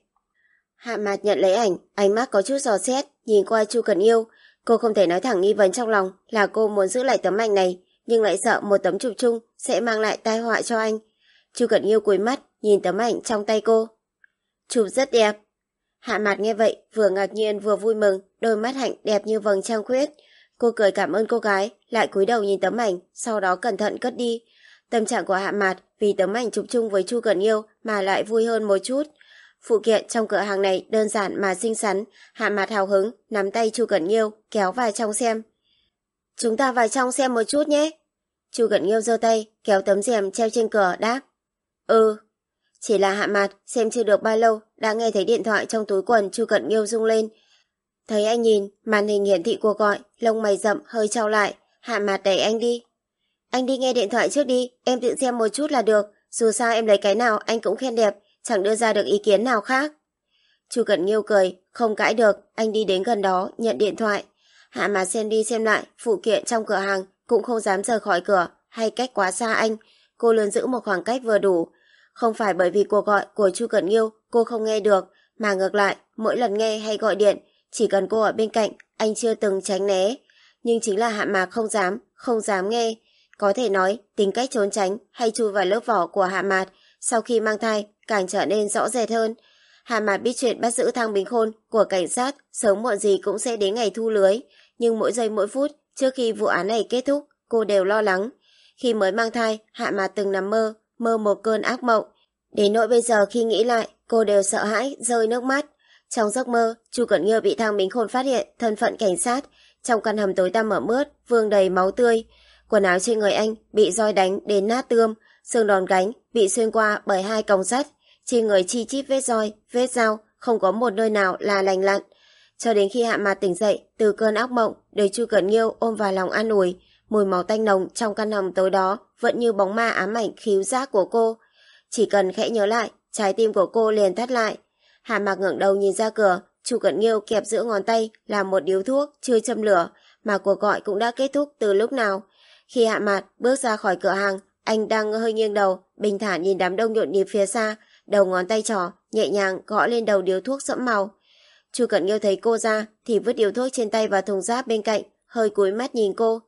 Hạ Mạt nhận lấy ảnh, ánh mắt có chút dò xét, nhìn qua Chu Cẩn Yêu. Cô không thể nói thẳng nghi vấn trong lòng là cô muốn giữ lại tấm ảnh này, nhưng lại sợ một tấm chụp chung sẽ mang lại tai họa cho anh. Chu Cẩn Yêu cúi mắt, nhìn tấm ảnh trong tay cô. Chụp rất đẹp. Hạ Mạt nghe vậy, vừa ngạc nhiên vừa vui mừng, đôi mắt hạnh đẹp như vầng trăng khuyết. Cô cười cảm ơn cô gái, lại cúi đầu nhìn tấm ảnh, sau đó cẩn thận cất đi. Tâm trạng của Hạ Mạt vì tấm ảnh chụp chung với Chu Cẩn Yêu mà lại vui hơn một chút. Phụ kiện trong cửa hàng này đơn giản mà xinh xắn, Hạ Mạt hào hứng nắm tay Chu Cẩn Yêu kéo vào trong xem. Chúng ta vào trong xem một chút nhé. Chu Cẩn Yêu giơ tay kéo tấm rèm treo trên cửa đáp. Ừ. Chỉ là Hạ Mạt xem chưa được bao lâu đã nghe thấy điện thoại trong túi quần Chu Cẩn Yêu rung lên. Thấy anh nhìn màn hình hiển thị cuộc gọi, lông mày rậm hơi chau lại. Hạ Mạt đẩy anh đi. Anh đi nghe điện thoại trước đi, em tự xem một chút là được, dù sao em lấy cái nào anh cũng khen đẹp, chẳng đưa ra được ý kiến nào khác. Chu Cẩn Nghiêu cười, không cãi được, anh đi đến gần đó, nhận điện thoại. Hạ Mạt xem đi xem lại, phụ kiện trong cửa hàng, cũng không dám rời khỏi cửa, hay cách quá xa anh. Cô luôn giữ một khoảng cách vừa đủ. Không phải bởi vì cuộc gọi của Chu Cẩn Nghiêu cô không nghe được, mà ngược lại, mỗi lần nghe hay gọi điện, chỉ cần cô ở bên cạnh, anh chưa từng tránh né. Nhưng chính là Hạ Mạt không dám, không dám nghe. Có thể nói, tính cách trốn tránh hay chui vào lớp vỏ của Hạ Mạt sau khi mang thai càng trở nên rõ rệt hơn. Hạ Mạt biết chuyện bắt giữ Thang Bình Khôn của cảnh sát sớm muộn gì cũng sẽ đến ngày thu lưới, nhưng mỗi giây mỗi phút trước khi vụ án này kết thúc, cô đều lo lắng. Khi mới mang thai, Hạ Mạt từng nằm mơ, mơ một cơn ác mộng. Đến nỗi bây giờ khi nghĩ lại, cô đều sợ hãi, rơi nước mắt. Trong giấc mơ, Chu Cẩn Nghiêu bị Thang Bình Khôn phát hiện thân phận cảnh sát. Trong căn hầm tối tăm ở mướt, vương đầy máu tươi. Quần áo trên người anh bị roi đánh đến nát tươm, xương đòn gánh bị xuyên qua bởi hai còng sắt, trên người chi chít vết roi, vết dao, không có một nơi nào là lành lặn. Cho đến khi Hạ Mạt tỉnh dậy từ cơn ác mộng, được Chu Cẩn Nghiêu ôm vào lòng an ủi, mùi máu tanh nồng trong căn hầm tối đó vẫn như bóng ma ám ảnh khíu giác của cô. Chỉ cần khẽ nhớ lại, trái tim của cô liền thắt lại. Hạ Mạt ngẩng đầu nhìn ra cửa, Chu Cẩn Nghiêu kẹp giữa ngón tay là một điếu thuốc chưa châm lửa, mà cuộc gọi cũng đã kết thúc từ lúc nào. Khi Hạ Mạt bước ra khỏi cửa hàng, anh đang hơi nghiêng đầu, bình thản nhìn đám đông nhộn nhịp phía xa, đầu ngón tay trỏ nhẹ nhàng gõ lên đầu điếu thuốc sẫm màu. Chu Cẩn Nghiêu thấy cô ra thì vứt điếu thuốc trên tay vào thùng rác bên cạnh, hơi cúi mắt nhìn cô.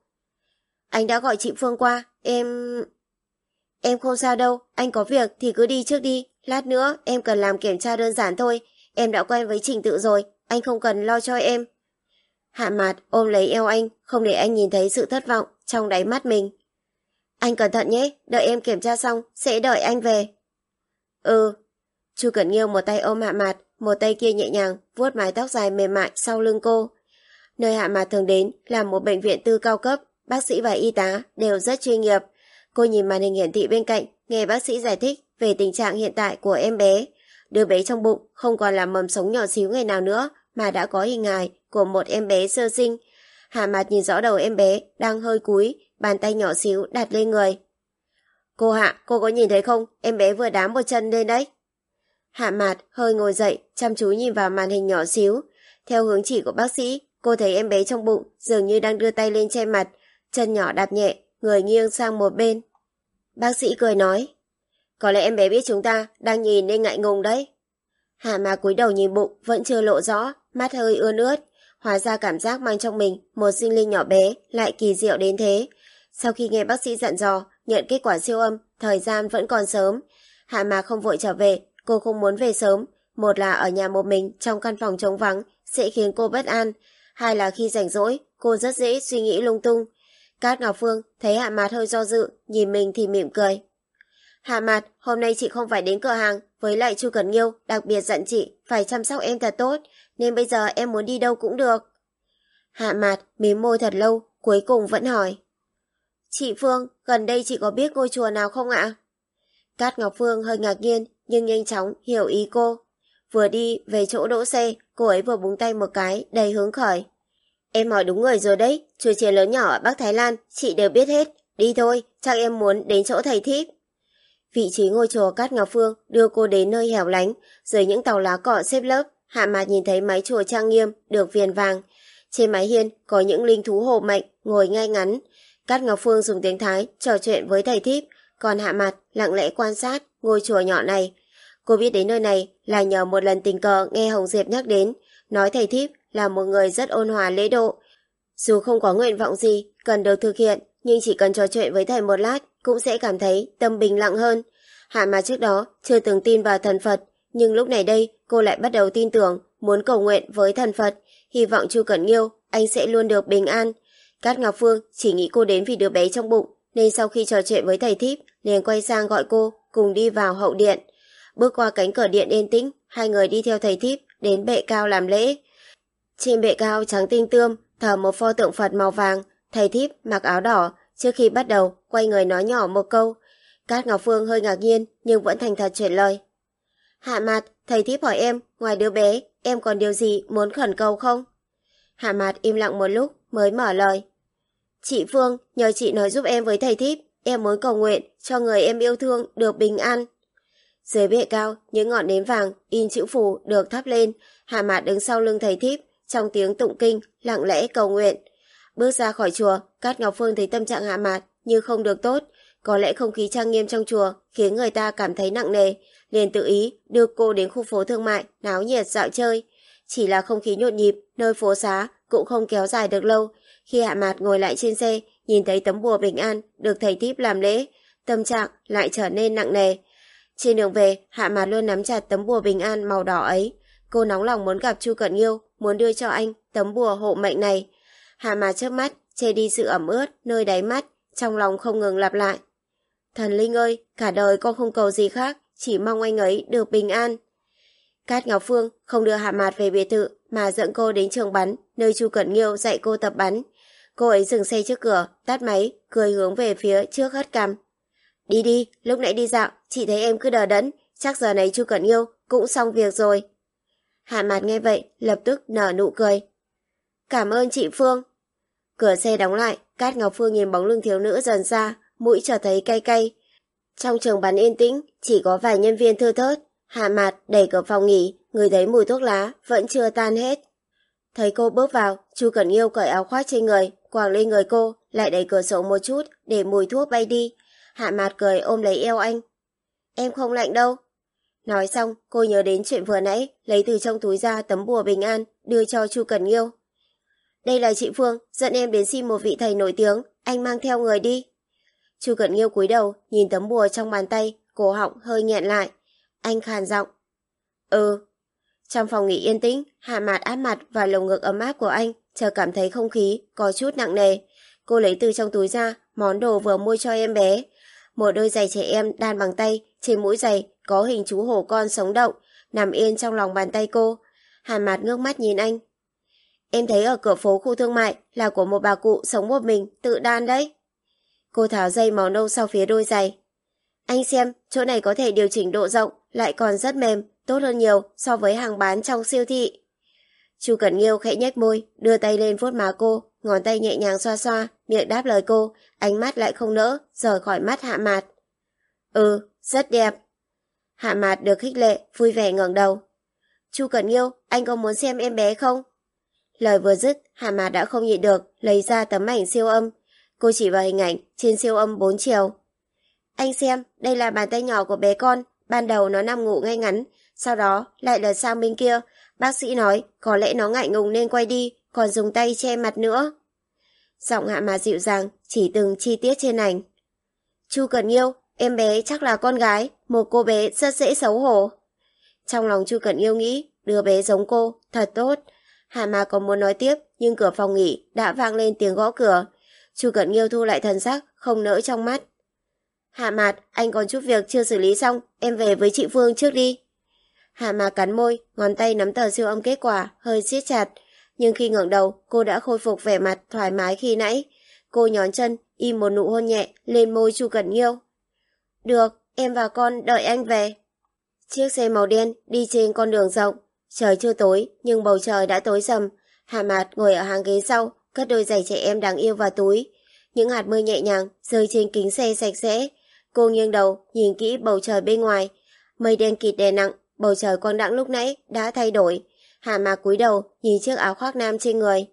Anh đã gọi chị Phương qua, em... Em không sao đâu, anh có việc thì cứ đi trước đi, lát nữa em cần làm kiểm tra đơn giản thôi, em đã quen với trình tự rồi, anh không cần lo cho em. Hạ Mạt ôm lấy eo anh, không để anh nhìn thấy sự thất vọng trong đáy mắt mình. Anh cẩn thận nhé, đợi em kiểm tra xong, sẽ đợi anh về. Ừ. Chu Cẩn Nghiêu một tay ôm Hạ Mạt, một tay kia nhẹ nhàng vuốt mái tóc dài mềm mại sau lưng cô. Nơi Hạ Mạt thường đến là một bệnh viện tư cao cấp, bác sĩ và y tá đều rất chuyên nghiệp. Cô nhìn màn hình hiển thị bên cạnh, nghe bác sĩ giải thích về tình trạng hiện tại của em bé. Đứa bé trong bụng không còn là mầm sống nhỏ xíu ngày nào nữa, mà đã có hình hài của một em bé sơ sinh. Hạ Mạt nhìn rõ đầu em bé đang hơi cúi, bàn tay nhỏ xíu đặt lên người. Cô Hạ, cô có nhìn thấy không? Em bé vừa đá một chân lên đấy. Hạ Mạt hơi ngồi dậy, chăm chú nhìn vào màn hình nhỏ xíu. Theo hướng chỉ của bác sĩ, cô thấy em bé trong bụng dường như đang đưa tay lên che mặt, chân nhỏ đạp nhẹ, người nghiêng sang một bên. Bác sĩ cười nói, có lẽ em bé biết chúng ta đang nhìn nên ngại ngùng đấy. Hạ Mạt cúi đầu nhìn bụng vẫn chưa lộ rõ, mắt hơi ươn ướt. Hóa ra cảm giác mang trong mình một sinh linh nhỏ bé lại kỳ diệu đến thế. Sau khi nghe bác sĩ dặn dò nhận kết quả siêu âm, thời gian vẫn còn sớm. Hạ Mạt không vội trở về, cô không muốn về sớm. Một là ở nhà một mình trong căn phòng trống vắng sẽ khiến cô bất an. Hai là khi rảnh rỗi, cô rất dễ suy nghĩ lung tung. Cát Ngọc Phương thấy Hạ Mạt hơi do dự, nhìn mình thì mỉm cười. Hạ Mạt, hôm nay chị không phải đến cửa hàng, với lại Chu Cẩn Nghiêu đặc biệt dặn chị phải chăm sóc em thật tốt, nên bây giờ em muốn đi đâu cũng được. Hạ Mạt mím môi thật lâu, cuối cùng vẫn hỏi. Chị Phương, gần đây chị có biết ngôi chùa nào không ạ? Cát Ngọc Phương hơi ngạc nhiên nhưng nhanh chóng hiểu ý cô. Vừa đi về chỗ đỗ xe, cô ấy vừa búng tay một cái đầy hứng khởi. Em hỏi đúng người rồi đấy, chùa chiền lớn nhỏ ở Bắc Thái Lan chị đều biết hết. Đi thôi, chắc em muốn đến chỗ thầy Thiếp. Vị trí ngôi chùa Cát Ngọc Phương đưa cô đến nơi hẻo lánh, dưới những tàu lá cọ xếp lớp. Hạ Mạt nhìn thấy mái chùa trang nghiêm được viền vàng. Trên mái hiên có những linh thú hộ mệnh ngồi ngay ngắn. Cát Ngọc Phương dùng tiếng Thái trò chuyện với thầy Thiếp, còn Hạ Mạt lặng lẽ quan sát ngôi chùa nhỏ này. Cô biết đến nơi này là nhờ một lần tình cờ nghe Hồng Diệp nhắc đến, nói thầy Thiếp là một người rất ôn hòa lễ độ. Dù không có nguyện vọng gì cần được thực hiện, nhưng chỉ cần trò chuyện với thầy một lát cũng sẽ cảm thấy tâm bình lặng hơn. Hạ Mạt trước đó chưa từng tin vào thần Phật, nhưng lúc này đây cô lại bắt đầu tin tưởng, muốn cầu nguyện với thần Phật, hy vọng Chu Cẩn Nghiêu anh sẽ luôn được bình an. Cát Ngọc Phương chỉ nghĩ cô đến vì đứa bé trong bụng, nên sau khi trò chuyện với thầy Thiếp liền quay sang gọi cô cùng đi vào hậu điện. Bước qua cánh cửa điện yên tĩnh, hai người đi theo thầy Thiếp đến bệ cao làm lễ. Trên bệ cao trắng tinh tươm thờ một pho tượng Phật màu vàng. Thầy Thiếp mặc áo đỏ, trước khi bắt đầu quay người nói nhỏ một câu. Cát Ngọc Phương hơi ngạc nhiên nhưng vẫn thành thật chuyển lời. Hạ Mạt, thầy Thiếp hỏi em, ngoài đứa bé, em còn điều gì muốn khẩn cầu không? Hạ Mạt im lặng một lúc mới mở lời. Chị Phương, nhờ chị nói giúp em với thầy Thiếp, em muốn cầu nguyện cho người em yêu thương được bình an. Dưới bệ cao, những ngọn nến vàng in chữ phù được thắp lên. Hạ Mạt đứng sau lưng thầy Thiếp, trong tiếng tụng kinh lặng lẽ cầu nguyện. Bước ra khỏi chùa, Cát Ngọc Phương thấy tâm trạng Hạ Mạt như không được tốt. Có lẽ không khí trang nghiêm trong chùa khiến người ta cảm thấy nặng nề, liền tự ý đưa cô đến khu phố thương mại náo nhiệt dạo chơi. Chỉ là không khí nhộn nhịp nơi phố xá cũng không kéo dài được lâu. Khi Hạ Mạt ngồi lại trên xe, nhìn thấy tấm bùa bình an được thầy Thiếp làm lễ, tâm trạng lại trở nên nặng nề. Trên đường về, Hạ Mạt luôn nắm chặt tấm bùa bình an màu đỏ ấy. Cô nóng lòng muốn gặp Chu Cẩn Nghiêu, muốn đưa cho anh tấm bùa hộ mệnh này. Hạ Mạt chớp mắt, che đi sự ẩm ướt nơi đáy mắt, trong lòng không ngừng lặp lại. Thần linh ơi, cả đời con không cầu gì khác, chỉ mong anh ấy được bình an. Cát Ngọc Phương không đưa Hạ Mạt về biệt thự mà dẫn cô đến trường bắn, nơi Chu Cẩn Nghiêu dạy cô tập bắn. Cô ấy dừng xe trước cửa, tắt máy, cười hướng về phía trước hất cằm. Đi đi, lúc nãy đi dạo, chị thấy em cứ đờ đẫn, chắc giờ này Chu Cẩn Nghiêu cũng xong việc rồi. Hạ Mạt nghe vậy, lập tức nở nụ cười. Cảm ơn chị Phương. Cửa xe đóng lại, Cát Ngọc Phương nhìn bóng lưng thiếu nữ dần xa, mũi trở thấy cay cay. Trong trường bắn yên tĩnh, chỉ có vài nhân viên thưa thớt. Hạ Mạt đẩy cửa phòng nghỉ, ngửi thấy mùi thuốc lá vẫn chưa tan hết. Thấy cô bước vào, Chu Cẩn Nghiêu cởi áo khoác trên người, quàng lên người cô, lại đẩy cửa sổ một chút để mùi thuốc bay đi. Hạ Mạt cười ôm lấy eo anh. Em không lạnh đâu. Nói xong, cô nhớ đến chuyện vừa nãy, lấy từ trong túi ra tấm bùa bình an, đưa cho Chu Cẩn Nghiêu. Đây là chị Phương, dẫn em đến xin một vị thầy nổi tiếng, anh mang theo người đi. Chu Cẩn Nghiêu cúi đầu, nhìn tấm bùa trong bàn tay, cổ họng hơi nghẹn lại. Anh khàn giọng. Ừ. Trong phòng nghỉ yên tĩnh, Hạ Mạt áp mặt vào lồng ngực ấm áp của anh, chợt cảm thấy không khí có chút nặng nề. Cô lấy từ trong túi ra món đồ vừa mua cho em bé. Một đôi giày trẻ em đan bằng tay, trên mũi giày có hình chú hổ con sống động, nằm yên trong lòng bàn tay cô. Hạ Mạt ngước mắt nhìn anh. Em thấy ở cửa phố khu thương mại là của một bà cụ sống một mình, tự đan đấy. Cô tháo dây màu nâu sau phía đôi giày. Anh xem, chỗ này có thể điều chỉnh độ rộng, lại còn rất mềm, tốt hơn nhiều so với hàng bán trong siêu thị. Chu Cẩn Nghiêu khẽ nhếch môi, đưa tay lên vuốt má cô, ngón tay nhẹ nhàng xoa xoa, miệng đáp lời cô, ánh mắt lại không nỡ, rời khỏi mắt Hạ Mạt. Ừ, rất đẹp. Hạ Mạt được khích lệ, vui vẻ ngẩng đầu. Chu Cẩn Nghiêu, anh có muốn xem em bé không? Lời vừa dứt, Hạ Mạt đã không nhịn được, lấy ra tấm ảnh siêu âm. Cô chỉ vào hình ảnh trên siêu âm bốn chiều. Anh xem, đây là bàn tay nhỏ của bé con, ban đầu nó nằm ngủ ngay ngắn, sau đó lại lật sang bên kia. Bác sĩ nói có lẽ nó ngại ngùng nên quay đi, còn dùng tay che mặt nữa. Giọng Hạ Mạt dịu dàng, chỉ từng chi tiết trên ảnh. Chu Cẩn Nghiêu, em bé chắc là con gái, một cô bé rất dễ xấu hổ. Trong lòng Chu Cẩn Nghiêu nghĩ, đứa bé giống cô, thật tốt. Hạ Mạt còn muốn nói tiếp, nhưng cửa phòng nghỉ đã vang lên tiếng gõ cửa. Chu Cẩn Nghiêu thu lại thần sắc, không nỡ trong mắt. Hạ Mạt, anh còn chút việc chưa xử lý xong, em về với chị Phương trước đi. Hạ Mạc cắn môi, ngón tay nắm tờ siêu âm kết quả, hơi siết chặt. Nhưng khi ngẩng đầu, cô đã khôi phục vẻ mặt thoải mái khi nãy. Cô nhón chân, im một nụ hôn nhẹ lên môi Chu Cẩn Nghiêu. Được, em và con đợi anh về. Chiếc xe màu đen đi trên con đường rộng. Trời chưa tối, nhưng bầu trời đã tối sầm. Hạ Mạt ngồi ở hàng ghế sau, cất đôi giày trẻ em đáng yêu vào túi. Những hạt mưa nhẹ nhàng rơi trên kính xe sạch sẽ. Cô nghiêng đầu, nhìn kỹ bầu trời bên ngoài. Mây đen kịt đè nặng, bầu trời quang đãng lúc nãy đã thay đổi. Hạ Mạc cúi đầu, nhìn chiếc áo khoác nam trên người.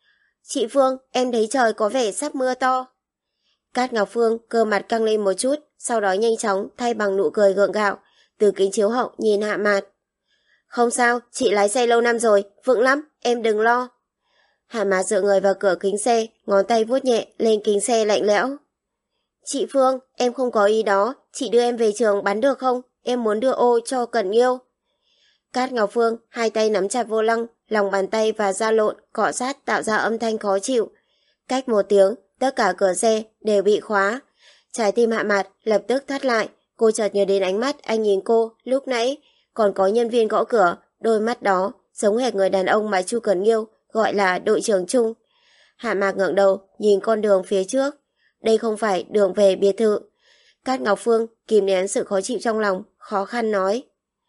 Chị Phương, em thấy trời có vẻ sắp mưa to. Cát Ngọc Phương cơ mặt căng lên một chút, sau đó nhanh chóng thay bằng nụ cười gượng gạo, từ kính chiếu hậu nhìn Hạ Mạt. Không sao, chị lái xe lâu năm rồi, vững lắm, em đừng lo. Hạ Mạt dựa người vào cửa kính xe, ngón tay vuốt nhẹ lên kính xe lạnh lẽo. Chị Phương, em không có ý đó, chị đưa em về trường bắn được không? Em muốn đưa ô cho Cẩn Nghiêu. Cát Ngọc Phương hai tay nắm chặt vô lăng, lòng bàn tay và da lộn cọ sát tạo ra âm thanh khó chịu. Cách một tiếng, tất cả cửa xe đều bị khóa. Trái tim Hạ Mạt lập tức thắt lại. Cô chợt nhớ đến ánh mắt anh nhìn cô lúc nãy. Còn có nhân viên gõ cửa, đôi mắt đó giống hệt người đàn ông mà Chu Cẩn Nghiêu gọi là đội trưởng Trung. Hạ Mạc ngẩng đầu nhìn con đường phía trước. Đây không phải đường về biệt thự. Cát Ngọc Phương kìm nén sự khó chịu trong lòng, khó khăn nói.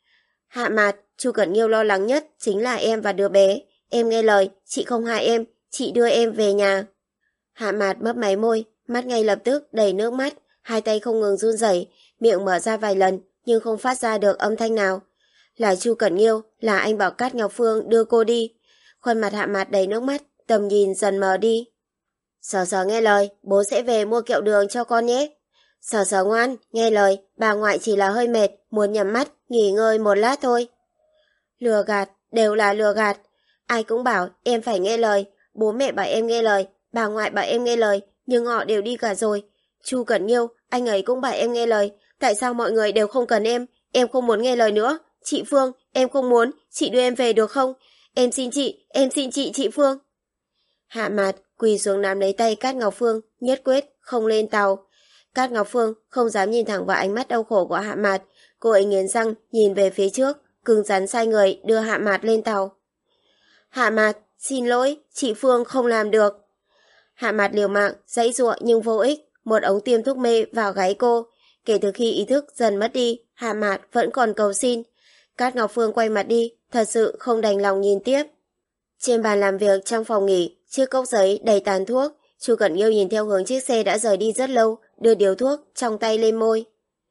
Hạ Mạt, Chu Cẩn Nghiêu lo lắng nhất chính là em và đứa bé. Em nghe lời, chị không hại em, chị đưa em về nhà. Hạ Mạt mấp máy môi, mắt ngay lập tức đầy nước mắt, hai tay không ngừng run rẩy, miệng mở ra vài lần nhưng không phát ra được âm thanh nào. Là Chu Cẩn Nghiêu, là anh bảo Cát Ngọc Phương đưa cô đi. Khuôn mặt Hạ Mạt đầy nước mắt, tầm nhìn dần mờ đi. Sở Sở nghe lời, bố sẽ về mua kẹo đường cho con nhé. Sở Sở ngoan, nghe lời, bà ngoại chỉ là hơi mệt, muốn nhắm mắt, nghỉ ngơi một lát thôi. Lừa gạt, đều là lừa gạt. Ai cũng bảo em phải nghe lời, bố mẹ bảo em nghe lời, bà ngoại bảo em nghe lời, nhưng họ đều đi cả rồi. Chu Cẩn Nghiêu, anh ấy cũng bảo em nghe lời, tại sao mọi người đều không cần em, em không muốn nghe lời nữa. Chị Phương, em không muốn, chị đưa em về được không? Em xin chị, em xin chị, chị Phương. Hạ Mạt quỳ xuống nắm lấy tay Cát Ngọc Phương, nhất quyết không lên tàu. Cát Ngọc Phương không dám nhìn thẳng vào ánh mắt đau khổ của Hạ Mạt, cô ấy nghiến răng nhìn về phía trước, cứng rắn sai người đưa Hạ Mạt lên tàu. Hạ Mạt, xin lỗi, chị Phương không làm được. Hạ Mạt liều mạng, giãy giụa nhưng vô ích, một ống tiêm thuốc mê vào gáy cô. Kể từ khi ý thức dần mất đi, Hạ Mạt vẫn còn cầu xin. Cát Ngọc Phương quay mặt đi, thật sự không đành lòng nhìn tiếp. Trên bàn làm việc trong phòng nghỉ, chiếc cốc giấy đầy tàn thuốc, Chu Cẩn Nghiêu nhìn theo hướng chiếc xe đã rời đi rất lâu, đưa điếu thuốc trong tay lên môi.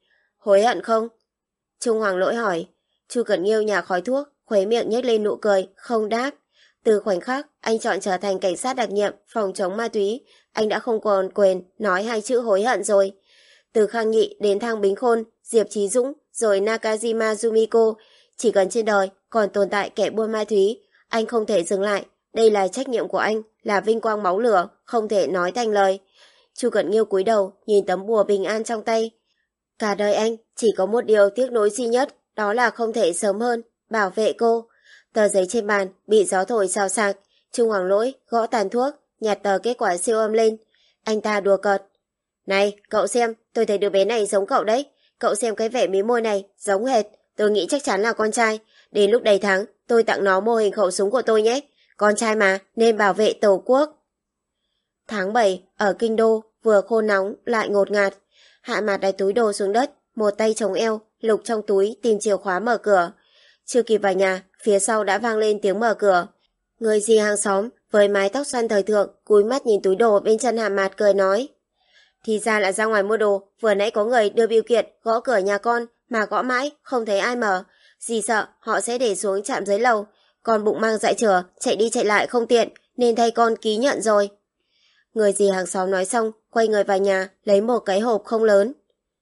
Hối hận không? Trung Hoàng Lỗi hỏi. Chu Cẩn Nghiêu nhả khói thuốc, khuấy miệng nhếch lên nụ cười, không đáp. Từ khoảnh khắc anh chọn trở thành cảnh sát đặc nhiệm phòng chống ma túy, anh đã không còn quyền nói hai chữ hối hận rồi. Từ Khang Nghị đến Thang Bính Khôn, Diệp Chí Dũng, rồi Nakajima Yumiko, chỉ cần trên đời còn tồn tại kẻ buôn ma túy, anh không thể dừng lại. Đây là trách nhiệm của anh, là vinh quang máu lửa, không thể nói thành lời. Chu Cẩn Nghiêu cúi đầu nhìn tấm bùa bình an trong tay. Cả đời anh chỉ có một điều tiếc nuối duy nhất, đó là không thể sớm hơn bảo vệ cô. Tờ giấy trên bàn bị gió thổi xào xạc. Trung Hoàng Lỗi gõ tàn thuốc, nhặt tờ kết quả siêu âm lên. Anh ta đùa cợt. Này, cậu xem, tôi thấy đứa bé này giống cậu đấy. Cậu xem cái vẻ mí môi này, giống hệt. Tôi nghĩ chắc chắn là con trai. Đến lúc đầy tháng, tôi tặng nó mô hình khẩu súng của tôi nhé. Con trai mà, nên bảo vệ Tổ quốc. Tháng bảy, ở Kinh Đô, vừa khô nóng, lại ngột ngạt. Hạ Mạt đặt túi đồ xuống đất, một tay chống eo, lục trong túi tìm chìa khóa mở cửa. Chưa kịp vào nhà, phía sau đã vang lên tiếng mở cửa. Người dì hàng xóm, với mái tóc xoăn thời thượng, cúi mắt nhìn túi đồ bên chân Hạ Mạt cười nói. Thì ra là ra ngoài mua đồ, vừa nãy có người đưa bưu kiện, gõ cửa nhà con, mà gõ mãi, không thấy ai mở. Dì sợ, họ sẽ để xuống trạm dưới lầu. Con bụng mang dại chửa, chạy đi chạy lại không tiện, nên thay con ký nhận rồi. Người dì hàng xóm nói xong, quay người vào nhà, lấy một cái hộp không lớn.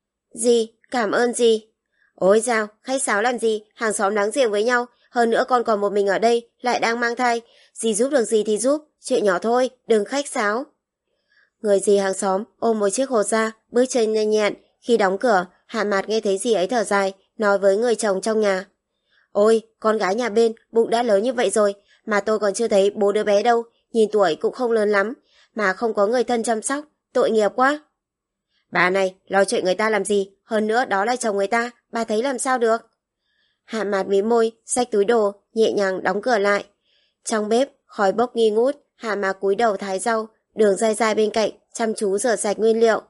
Dì, cảm ơn dì. Ôi dào, khách sáo làm gì, hàng xóm đáng giềng với nhau, hơn nữa con còn một mình ở đây, lại đang mang thai. Dì giúp được gì thì giúp, chuyện nhỏ thôi, đừng khách sáo. Người dì hàng xóm ôm một chiếc hộp ra, bước chân nhanh nhẹn. Khi đóng cửa, Hạ Mạt nghe thấy dì ấy thở dài, nói với người chồng trong nhà. Ôi, con gái nhà bên, bụng đã lớn như vậy rồi, mà tôi còn chưa thấy bố đứa bé đâu, nhìn tuổi cũng không lớn lắm, mà không có người thân chăm sóc, tội nghiệp quá. Bà này, lo chuyện người ta làm gì, hơn nữa đó là chồng người ta, bà thấy làm sao được. Hạ Mạt mím môi, xách túi đồ, nhẹ nhàng đóng cửa lại. Trong bếp, khói bốc nghi ngút, Hạ Mạt cúi đầu thái rau, Đường dai dai bên cạnh, chăm chú rửa sạch nguyên liệu.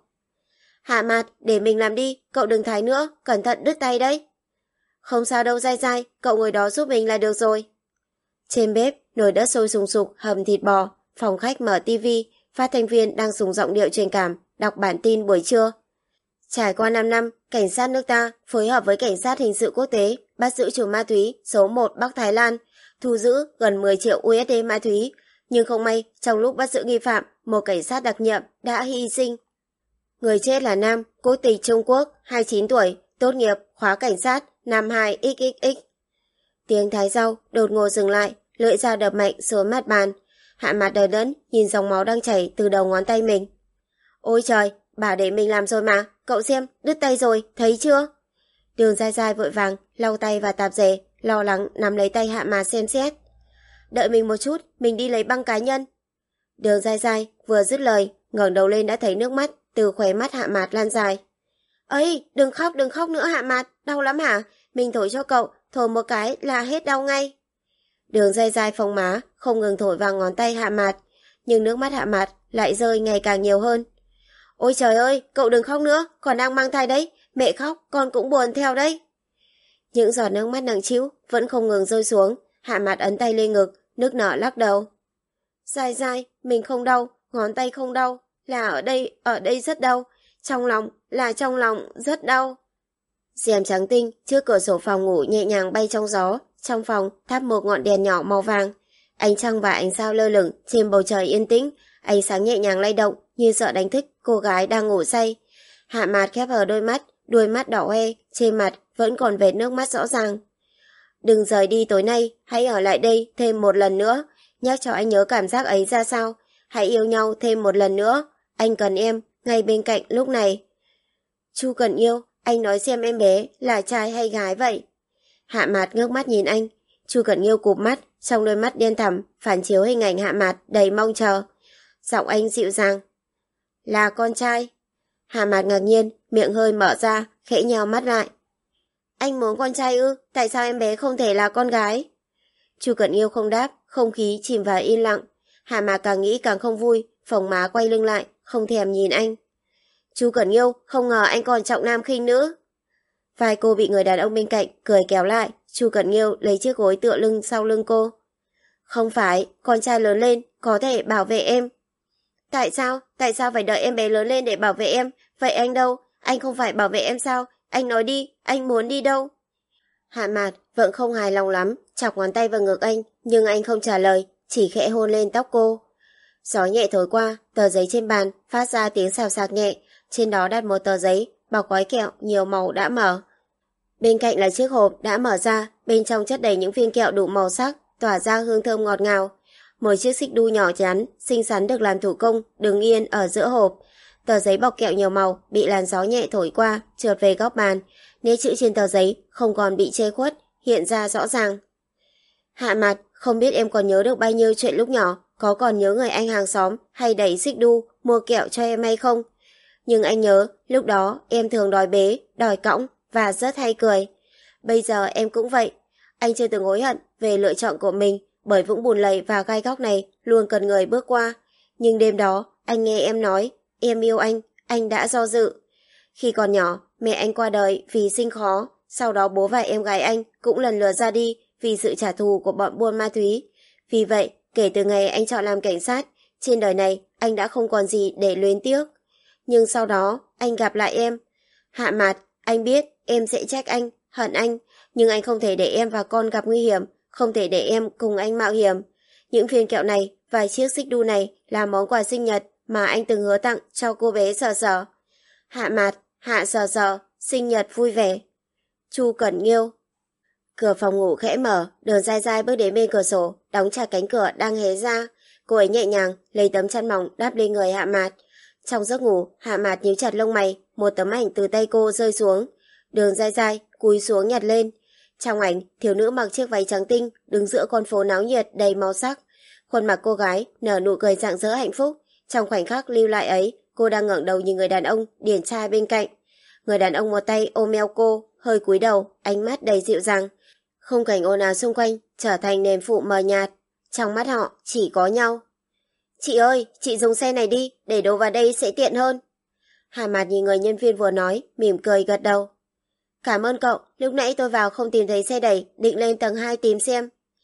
Hạ Mạt, để mình làm đi, cậu đừng thái nữa, cẩn thận đứt tay đấy. Không sao đâu dai dai, cậu ngồi đó giúp mình là được rồi. Trên bếp, nồi đất sôi sùng sục hầm thịt bò, phòng khách mở tivi, phát thanh viên đang dùng giọng điệu truyền cảm, đọc bản tin buổi trưa. Trải qua năm năm, cảnh sát nước ta phối hợp với cảnh sát hình sự quốc tế bắt giữ chủ ma túy số một Bắc Thái Lan, thu giữ gần mười triệu u ét đê ma túy. Nhưng không may, trong lúc bắt giữ nghi phạm, một cảnh sát đặc nhiệm đã hy sinh. Người chết là nam, quốc tịch Trung Quốc, hai mươi chín tuổi, tốt nghiệp, khóa cảnh sát, năm hai x x x. Tiếng thái rau đột ngột dừng lại, lưỡi dao đập mạnh xuống mặt bàn. Hạ Mạt đờ đẫn nhìn dòng máu đang chảy từ đầu ngón tay mình. Ôi trời, bà để mình làm rồi mà, cậu xem, đứt tay rồi, thấy chưa? Đường dai dai vội vàng, lau tay và tạp dề, lo lắng nắm lấy tay Hạ Mạt xem xét. Đợi mình một chút, mình đi lấy băng cá nhân. Đường dai dai vừa dứt lời, ngẩng đầu lên đã thấy nước mắt từ khóe mắt Hạ Mạt lan dài. Ấy, đừng khóc, đừng khóc nữa Hạ Mạt, đau lắm hả? Mình thổi cho cậu, thổi một cái là hết đau ngay. Đường dai dai phồng má, không ngừng thổi vào ngón tay Hạ Mạt, nhưng nước mắt Hạ Mạt lại rơi ngày càng nhiều hơn. Ôi trời ơi, cậu đừng khóc nữa, còn đang mang thai đấy, mẹ khóc, con cũng buồn theo đấy. Những giọt nước mắt nặng trĩu vẫn không ngừng rơi xuống, Hạ Mạt ấn tay lên ngực, nức nở lắc đầu. Dai dai, mình không đau, ngón tay không đau, là ở đây, ở đây rất đau, trong lòng, là trong lòng, rất đau. Rèm trắng tinh trước cửa sổ phòng ngủ nhẹ nhàng bay trong gió, trong phòng thắp một ngọn đèn nhỏ màu vàng. Ánh trăng và ánh sao lơ lửng trên bầu trời yên tĩnh, ánh sáng nhẹ nhàng lay động như sợ đánh thức cô gái đang ngủ say. Hạ Mạt khép hờ đôi mắt, đuôi mắt đỏ hoe, trên mặt vẫn còn vệt nước mắt rõ ràng. Đừng rời đi tối nay, hãy ở lại đây thêm một lần nữa, nhắc cho anh nhớ cảm giác ấy ra sao. Hãy yêu nhau thêm một lần nữa, anh cần em, ngay bên cạnh lúc này. Chu Cần Yêu, anh nói xem em bé là trai hay gái vậy? Hạ Mạt ngước mắt nhìn anh. Chu Cần Yêu cụp mắt, trong đôi mắt đen thẳm phản chiếu hình ảnh Hạ Mạt đầy mong chờ. Giọng anh dịu dàng. Là con trai. Hạ Mạt ngạc nhiên, miệng hơi mở ra, khẽ nheo mắt lại. Anh muốn con trai ư? Tại sao em bé không thể là con gái? Chu Cần Yêu không đáp, không khí chìm vào yên lặng. Hạ Mạt càng nghĩ càng không vui, phồng má quay lưng lại, không thèm nhìn anh. Chu Cần Yêu, không ngờ anh còn trọng nam khinh nữ. Vai cô bị người đàn ông bên cạnh cười kéo lại, Chu Cần Yêu lấy chiếc gối tựa lưng sau lưng cô. Không phải, con trai lớn lên có thể bảo vệ em. Tại sao? Tại sao phải đợi em bé lớn lên để bảo vệ em? Vậy anh đâu? Anh không phải bảo vệ em sao? Anh nói đi, anh muốn đi đâu? Hạ Mạt vẫn không hài lòng lắm, chọc ngón tay vào ngực anh, nhưng anh không trả lời, chỉ khẽ hôn lên tóc cô. Gió nhẹ thổi qua, tờ giấy trên bàn phát ra tiếng xào xạc nhẹ, trên đó đặt một tờ giấy, bọc gói kẹo nhiều màu đã mở. Bên cạnh là chiếc hộp đã mở ra, bên trong chất đầy những viên kẹo đủ màu sắc, tỏa ra hương thơm ngọt ngào. Một chiếc xích đu nhỏ nhắn, xinh xắn được làm thủ công, đứng yên ở giữa hộp. Tờ giấy bọc kẹo nhiều màu bị làn gió nhẹ thổi qua, trượt về góc bàn. Nét chữ trên tờ giấy không còn bị che khuất, hiện ra rõ ràng. Hạ Mạt, không biết em còn nhớ được bao nhiêu chuyện lúc nhỏ, có còn nhớ người anh hàng xóm hay đẩy xích đu, mua kẹo cho em hay không? Nhưng anh nhớ, lúc đó em thường đòi bế, đòi cõng và rất hay cười. Bây giờ em cũng vậy. Anh chưa từng hối hận về lựa chọn của mình, bởi vũng bùn lầy và gai góc này luôn cần người bước qua. Nhưng đêm đó, anh nghe em nói, em yêu anh, anh đã do dự. Khi còn nhỏ, mẹ anh qua đời vì sinh khó, sau đó bố và em gái anh cũng lần lượt ra đi vì sự trả thù của bọn buôn ma túy. Vì vậy, kể từ ngày anh chọn làm cảnh sát, trên đời này anh đã không còn gì để luyến tiếc. Nhưng sau đó, anh gặp lại em. Hạ Mạt, anh biết em sẽ trách anh, hận anh, nhưng anh không thể để em và con gặp nguy hiểm, không thể để em cùng anh mạo hiểm. Những viên kẹo này và chiếc xích đu này là món quà sinh nhật mà anh từng hứa tặng cho cô bé Sở Sở. Hạ Mạt, Hạ Sở Sở, sinh nhật vui vẻ. Chu Cẩn Nghiêu. Cửa phòng ngủ khẽ mở, Đường dai dai bước đến bên cửa sổ, đóng chặt cánh cửa đang hé ra. Cô ấy nhẹ nhàng lấy tấm chăn mỏng đắp lên người Hạ Mạt. Trong giấc ngủ, Hạ Mạt nhíu chặt lông mày, một tấm ảnh từ tay cô rơi xuống. Đường dai dai cúi xuống nhặt lên. Trong ảnh, thiếu nữ mặc chiếc váy trắng tinh đứng giữa con phố náo nhiệt đầy màu sắc. Khuôn mặt cô gái nở nụ cười rạng rỡ hạnh phúc. Trong khoảnh khắc lưu lại ấy, cô đang ngẩng đầu nhìn người đàn ông điển trai bên cạnh. Người đàn ông một tay ôm eo cô, hơi cúi đầu, ánh mắt đầy dịu dàng. Khung cảnh ồn ào xung quanh trở thành nền phụ mờ nhạt, trong mắt họ chỉ có nhau. Chị ơi, chị dùng xe này đi, để đồ vào đây sẽ tiện hơn. Hạ Mạt nhìn người nhân viên vừa nói, mỉm cười gật đầu. Cảm ơn cậu, lúc nãy tôi vào không tìm thấy xe đẩy, định lên tầng hai tìm xem.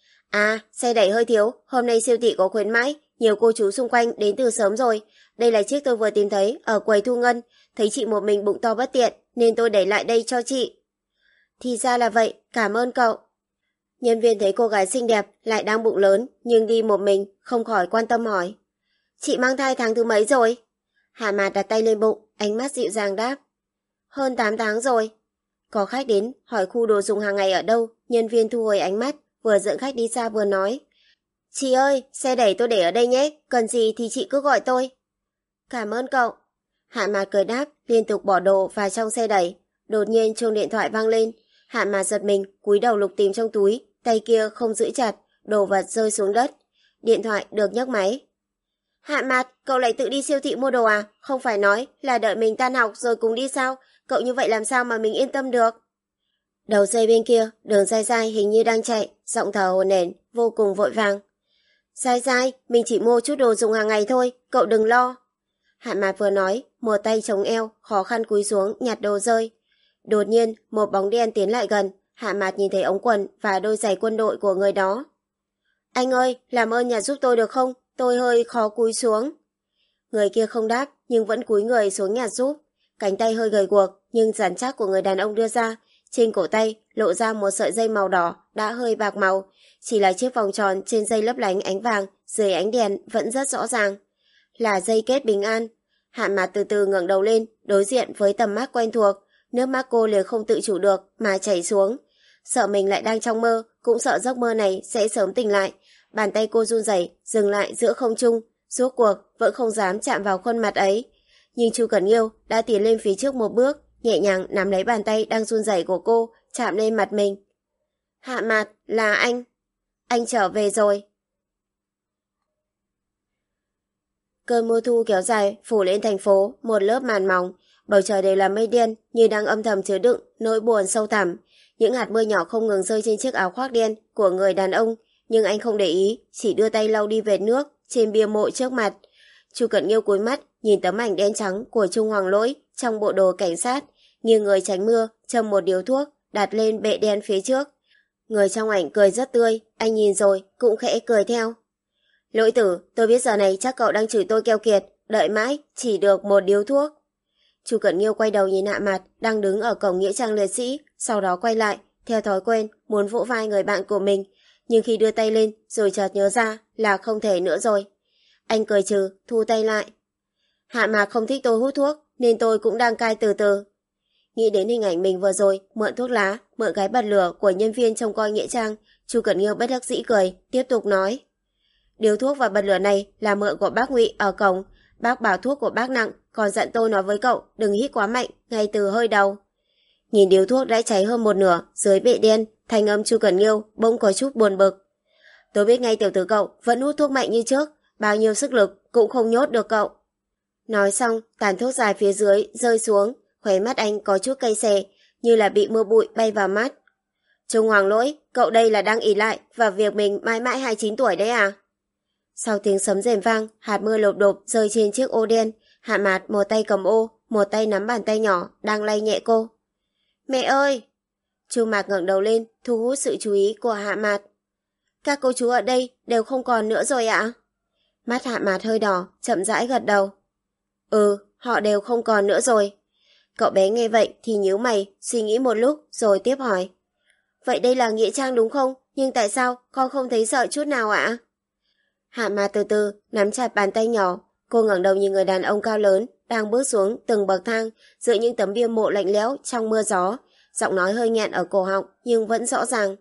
À, xe đẩy hơi thiếu, hôm nay siêu thị có khuyến mãi, nhiều cô chú xung quanh đến từ sớm rồi. Đây là chiếc tôi vừa tìm thấy ở quầy thu ngân, thấy chị một mình bụng to bất tiện, nên tôi đẩy lại đây cho chị. Thì ra là vậy, cảm ơn cậu. Nhân viên thấy cô gái xinh đẹp, lại đang bụng lớn, nhưng đi một mình, không khỏi quan tâm hỏi. Chị mang thai tháng thứ mấy rồi? Hạ Mạt đặt tay lên bụng, ánh mắt dịu dàng đáp. Hơn tám tháng rồi. Có khách đến, hỏi khu đồ dùng hàng ngày ở đâu, nhân viên thu hồi ánh mắt, vừa dẫn khách đi xa vừa nói. Chị ơi, xe đẩy tôi để ở đây nhé, cần gì thì chị cứ gọi tôi. Cảm ơn cậu. Hạ Mạt cười đáp, liên tục bỏ đồ vào trong xe đẩy. Đột nhiên chuông điện thoại vang lên. Hạ Mạt giật mình, cúi đầu lục tìm trong túi, tay kia không giữ chặt, đồ vật rơi xuống đất. Điện thoại được nhấc máy. Hạ Mạt, cậu lại tự đi siêu thị mua đồ à? Không phải nói là đợi mình tan học rồi cùng đi sao? Cậu như vậy làm sao mà mình yên tâm được? Đầu dây bên kia, Đường Dai Dai hình như đang chạy, giọng thở hổn hển, vô cùng vội vàng. Dai Dai, mình chỉ mua chút đồ dùng hàng ngày thôi, cậu đừng lo. Hạ Mạt vừa nói, một tay chống eo, khó khăn cúi xuống nhặt đồ rơi. Đột nhiên, một bóng đen tiến lại gần, Hạ Mạt nhìn thấy ống quần và đôi giày quân đội của người đó. Anh ơi, làm ơn nhặt giúp tôi được không? Tôi hơi khó cúi xuống. Người kia không đáp, nhưng vẫn cúi người xuống nhặt giúp. Cánh tay hơi gầy guộc, nhưng rắn chắc của người đàn ông đưa ra. Trên cổ tay lộ ra một sợi dây màu đỏ đã hơi bạc màu. Chỉ là chiếc vòng tròn trên dây lấp lánh ánh vàng dưới ánh đèn vẫn rất rõ ràng. Là dây kết bình an. Hạ Mạt từ từ ngẩng đầu lên, đối diện với tầm mắt quen thuộc. Nước mắt cô liền không tự chủ được mà chảy xuống. Sợ mình lại đang trong mơ, cũng sợ giấc mơ này sẽ sớm tỉnh lại. Bàn tay cô run rẩy dừng lại giữa không trung, rốt cuộc vẫn không dám chạm vào khuôn mặt ấy. Nhưng Chu Cẩn Nghiêu đã tiến lên phía trước một bước, nhẹ nhàng nắm lấy bàn tay đang run rẩy của cô, chạm lên mặt mình. Hạ Mạt, là anh. Anh trở về rồi. Cơn mưa thu kéo dài phủ lên thành phố một lớp màn mỏng, bầu trời đều là mây đen như đang âm thầm chứa đựng nỗi buồn sâu thẳm. Những hạt mưa nhỏ không ngừng rơi trên chiếc áo khoác đen của người đàn ông, nhưng anh không để ý, chỉ đưa tay lau đi vệt nước trên bia mộ trước mặt. Chu Cẩn Nghiêu cúi mắt nhìn tấm ảnh đen trắng của Trung Hoàng Lỗi trong bộ đồ cảnh sát, nghiêng người tránh mưa, châm một điếu thuốc đặt lên bệ đen phía trước. Người trong ảnh cười rất tươi, anh nhìn rồi cũng khẽ cười theo. Lỗi tử, tôi biết giờ này chắc cậu đang chửi tôi keo kiệt, đợi mãi chỉ được một điếu thuốc. Chu Cẩn Nghiêu quay đầu nhìn Hạ Mạt đang đứng ở cổng nghĩa trang liệt sĩ, sau đó quay lại, theo thói quen muốn vỗ vai người bạn của mình, nhưng khi đưa tay lên rồi chợt nhớ ra là không thể nữa rồi. Anh cười trừ, thu tay lại. Hạ Mạt không thích tôi hút thuốc, nên tôi cũng đang cai từ từ. Nghĩ đến hình ảnh mình vừa rồi mượn thuốc lá, mượn cái bật lửa của nhân viên trông coi nghĩa trang, Chu Cẩn Nghiêu bất đắc dĩ cười, tiếp tục nói. Điếu thuốc và bật lửa này là mượn của bác Ngụy ở cổng. Bác bảo thuốc của bác nặng, còn dặn tôi nói với cậu đừng hít quá mạnh ngay từ hơi đầu. Nhìn điếu thuốc đã cháy hơn một nửa dưới bệ đen, thanh âm Chu Cẩn Nghiêu bỗng có chút buồn bực. Tôi biết ngay tiểu tử cậu vẫn hút thuốc mạnh như trước, bao nhiêu sức lực cũng không nhốt được cậu. Nói xong, tàn thuốc dài phía dưới rơi xuống, khóe mắt anh có chút cay xè, như là bị mưa bụi bay vào mắt. Trung Hoàng Lỗi, cậu đây là đang ỷ lại vào việc mình mãi mãi hai mươi chín tuổi đấy à? Sau tiếng sấm rền vang, hạt mưa lộp đột rơi trên chiếc ô đen. Hạ Mạt một tay cầm ô, một tay nắm bàn tay nhỏ đang lay nhẹ cô. Mẹ ơi! Chu Mạc ngẩng đầu lên, thu hút sự chú ý của Hạ Mạt. Các cô chú ở đây đều không còn nữa rồi ạ? Mắt Hạ Mạt hơi đỏ, chậm rãi gật đầu. Ừ, họ đều không còn nữa rồi. Cậu bé nghe vậy thì nhíu mày, suy nghĩ một lúc rồi tiếp hỏi. Vậy đây là nghĩa trang đúng không? Nhưng tại sao con không thấy sợ chút nào ạ? Hạ Mạt từ từ nắm chặt bàn tay nhỏ, cô ngẩng đầu nhìn người đàn ông cao lớn đang bước xuống từng bậc thang giữa những tấm bia mộ lạnh lẽo trong mưa gió, giọng nói hơi nghẹn ở cổ họng nhưng vẫn rõ ràng.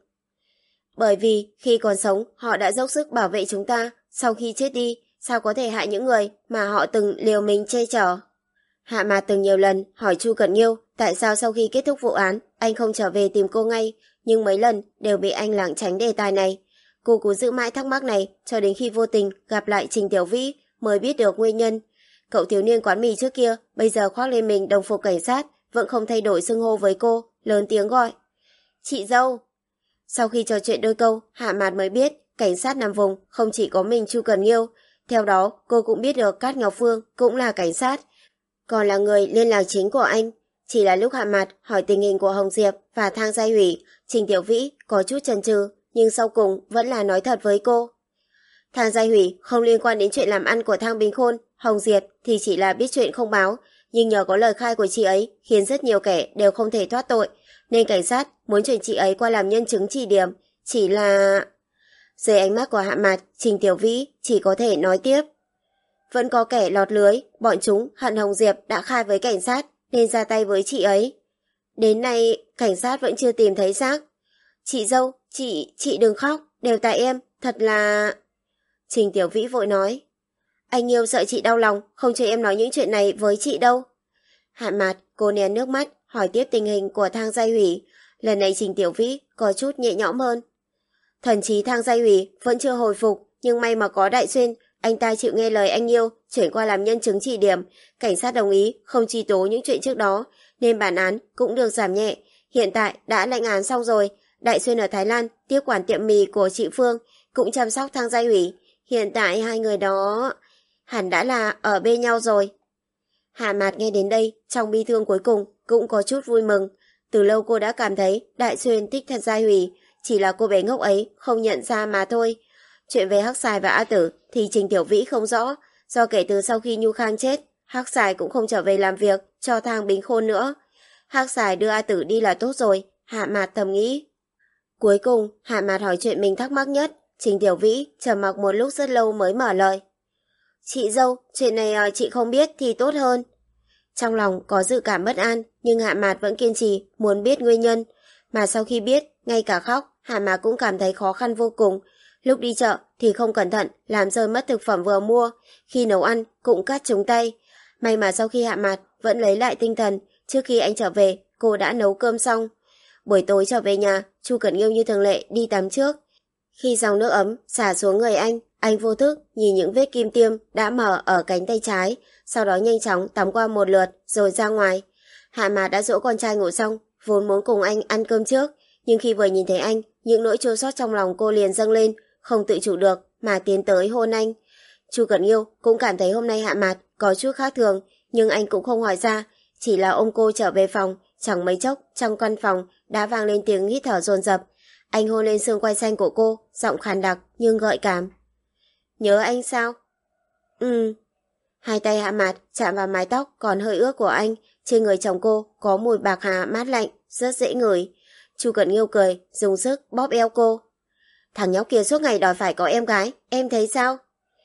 Bởi vì khi còn sống họ đã dốc sức bảo vệ chúng ta, sau khi chết đi sao có thể hại những người mà họ từng liều mình che chở. Hạ Mạt từng nhiều lần hỏi Chu Cẩn Nghiêu tại sao sau khi kết thúc vụ án anh không trở về tìm cô ngay, nhưng mấy lần đều bị anh lảng tránh đề tài này. Cô cứ giữ mãi thắc mắc này cho đến khi vô tình gặp lại Trình Tiểu Vĩ mới biết được nguyên nhân. Cậu thiếu niên quán mì trước kia bây giờ khoác lên mình đồng phục cảnh sát vẫn không thay đổi xưng hô với cô, lớn tiếng gọi. Chị dâu. Sau khi trò chuyện đôi câu, Hạ Mạt mới biết cảnh sát nằm vùng không chỉ có mình Chu Cần Nghiêu. Theo đó, cô cũng biết được Cát Ngọc Phương cũng là cảnh sát, còn là người liên lạc chính của anh. Chỉ là lúc Hạ Mạt hỏi tình hình của Hồng Diệp và Thang Giai Hủy, Trình Tiểu Vĩ có chút chần chừ, nhưng sau cùng vẫn là nói thật với cô. Thang Giai Hủy không liên quan đến chuyện làm ăn của Thang Bình Khôn, Hồng Diệp thì chỉ là biết chuyện không báo, nhưng nhờ có lời khai của chị ấy khiến rất nhiều kẻ đều không thể thoát tội, nên cảnh sát muốn chuyển chị ấy qua làm nhân chứng chỉ điểm. Chỉ là... Dưới ánh mắt của Hạ Mạt, Trình Tiểu Vĩ chỉ có thể nói tiếp. Vẫn có kẻ lọt lưới, bọn chúng hận Hồng Diệp đã khai với cảnh sát nên ra tay với chị ấy. Đến nay, cảnh sát vẫn chưa tìm thấy xác. Chị dâu, chị, chị đừng khóc, đều tại em, thật là... Trình Tiểu Vĩ vội nói. Anh Nghiêu sợ chị đau lòng, không cho em nói những chuyện này với chị đâu. Hạ Mạt, cô nén nước mắt, hỏi tiếp tình hình của Thang Giai Hủy. Lần này Trình Tiểu Vĩ có chút nhẹ nhõm hơn. Thần trí Thang Giai Hủy vẫn chưa hồi phục, nhưng may mà có Đại Xuyên, anh ta chịu nghe lời anh Nghiêu, chuyển qua làm nhân chứng chỉ điểm. Cảnh sát đồng ý không truy tố những chuyện trước đó, nên bản án cũng được giảm nhẹ. Hiện tại đã lãnh án xong rồi. Đại Xuyên ở Thái Lan tiếp quản tiệm mì của chị Phương, cũng chăm sóc Thang Giai Hủy. Hiện tại hai người đó hẳn đã là ở bên nhau rồi. Hạ Mạt nghe đến đây, trong bi thương cuối cùng cũng có chút vui mừng. Từ lâu cô đã cảm thấy Đại Xuyên thích Thang Giai Hủy, chỉ là cô bé ngốc ấy không nhận ra mà thôi. Chuyện về Hắc Xài và A Tử thì Trình Tiểu Vĩ không rõ, do kể từ sau khi Nhu Khang chết, Hắc Xài cũng không trở về làm việc cho Thang Bính Khôn nữa. Hắc Xài đưa A Tử đi là tốt rồi, Hạ Mạt thầm nghĩ. Cuối cùng, Hạ Mạt hỏi chuyện mình thắc mắc nhất. Trình Tiểu Vĩ trầm mặc một lúc rất lâu mới mở lời. Chị dâu, chuyện này chị không biết thì tốt hơn. Trong lòng có dự cảm bất an, nhưng Hạ Mạt vẫn kiên trì muốn biết nguyên nhân. Mà sau khi biết, ngay cả khóc, Hạ Mạt cũng cảm thấy khó khăn vô cùng. Lúc đi chợ thì không cẩn thận làm rơi mất thực phẩm vừa mua, khi nấu ăn cũng cắt trúng tay. May mà sau khi Hạ Mạt vẫn lấy lại tinh thần, trước khi anh trở về, cô đã nấu cơm xong. Buổi tối trở về nhà, Chu Cẩn Nghiêu như thường lệ đi tắm trước. Khi dòng nước ấm xả xuống người anh, anh vô thức nhìn những vết kim tiêm đã mở ở cánh tay trái, sau đó nhanh chóng tắm qua một lượt rồi ra ngoài. Hạ Mạt đã dỗ con trai ngủ xong, vốn muốn cùng anh ăn cơm trước, nhưng khi vừa nhìn thấy anh, những nỗi chua xót trong lòng cô liền dâng lên, không tự chủ được mà tiến tới hôn anh. Chu Cẩn Nghiêu cũng cảm thấy hôm nay Hạ Mạt có chút khác thường, nhưng anh cũng không hỏi ra, chỉ là ôm cô trở về phòng. Chẳng mấy chốc trong căn phòng đã vang lên tiếng hít thở dồn dập. Anh hôn lên xương quai xanh của cô, giọng khàn đặc nhưng gợi cảm. Nhớ anh sao? Ừ. Hai tay Hạ Mạt chạm vào mái tóc còn hơi ướt của anh. Trên người chồng cô có mùi bạc hà mát lạnh, rất dễ ngửi. Chu Cẩn Nghiêu cười, dùng sức bóp eo cô. Thằng nhóc kia suốt ngày đòi phải có em gái, em thấy sao?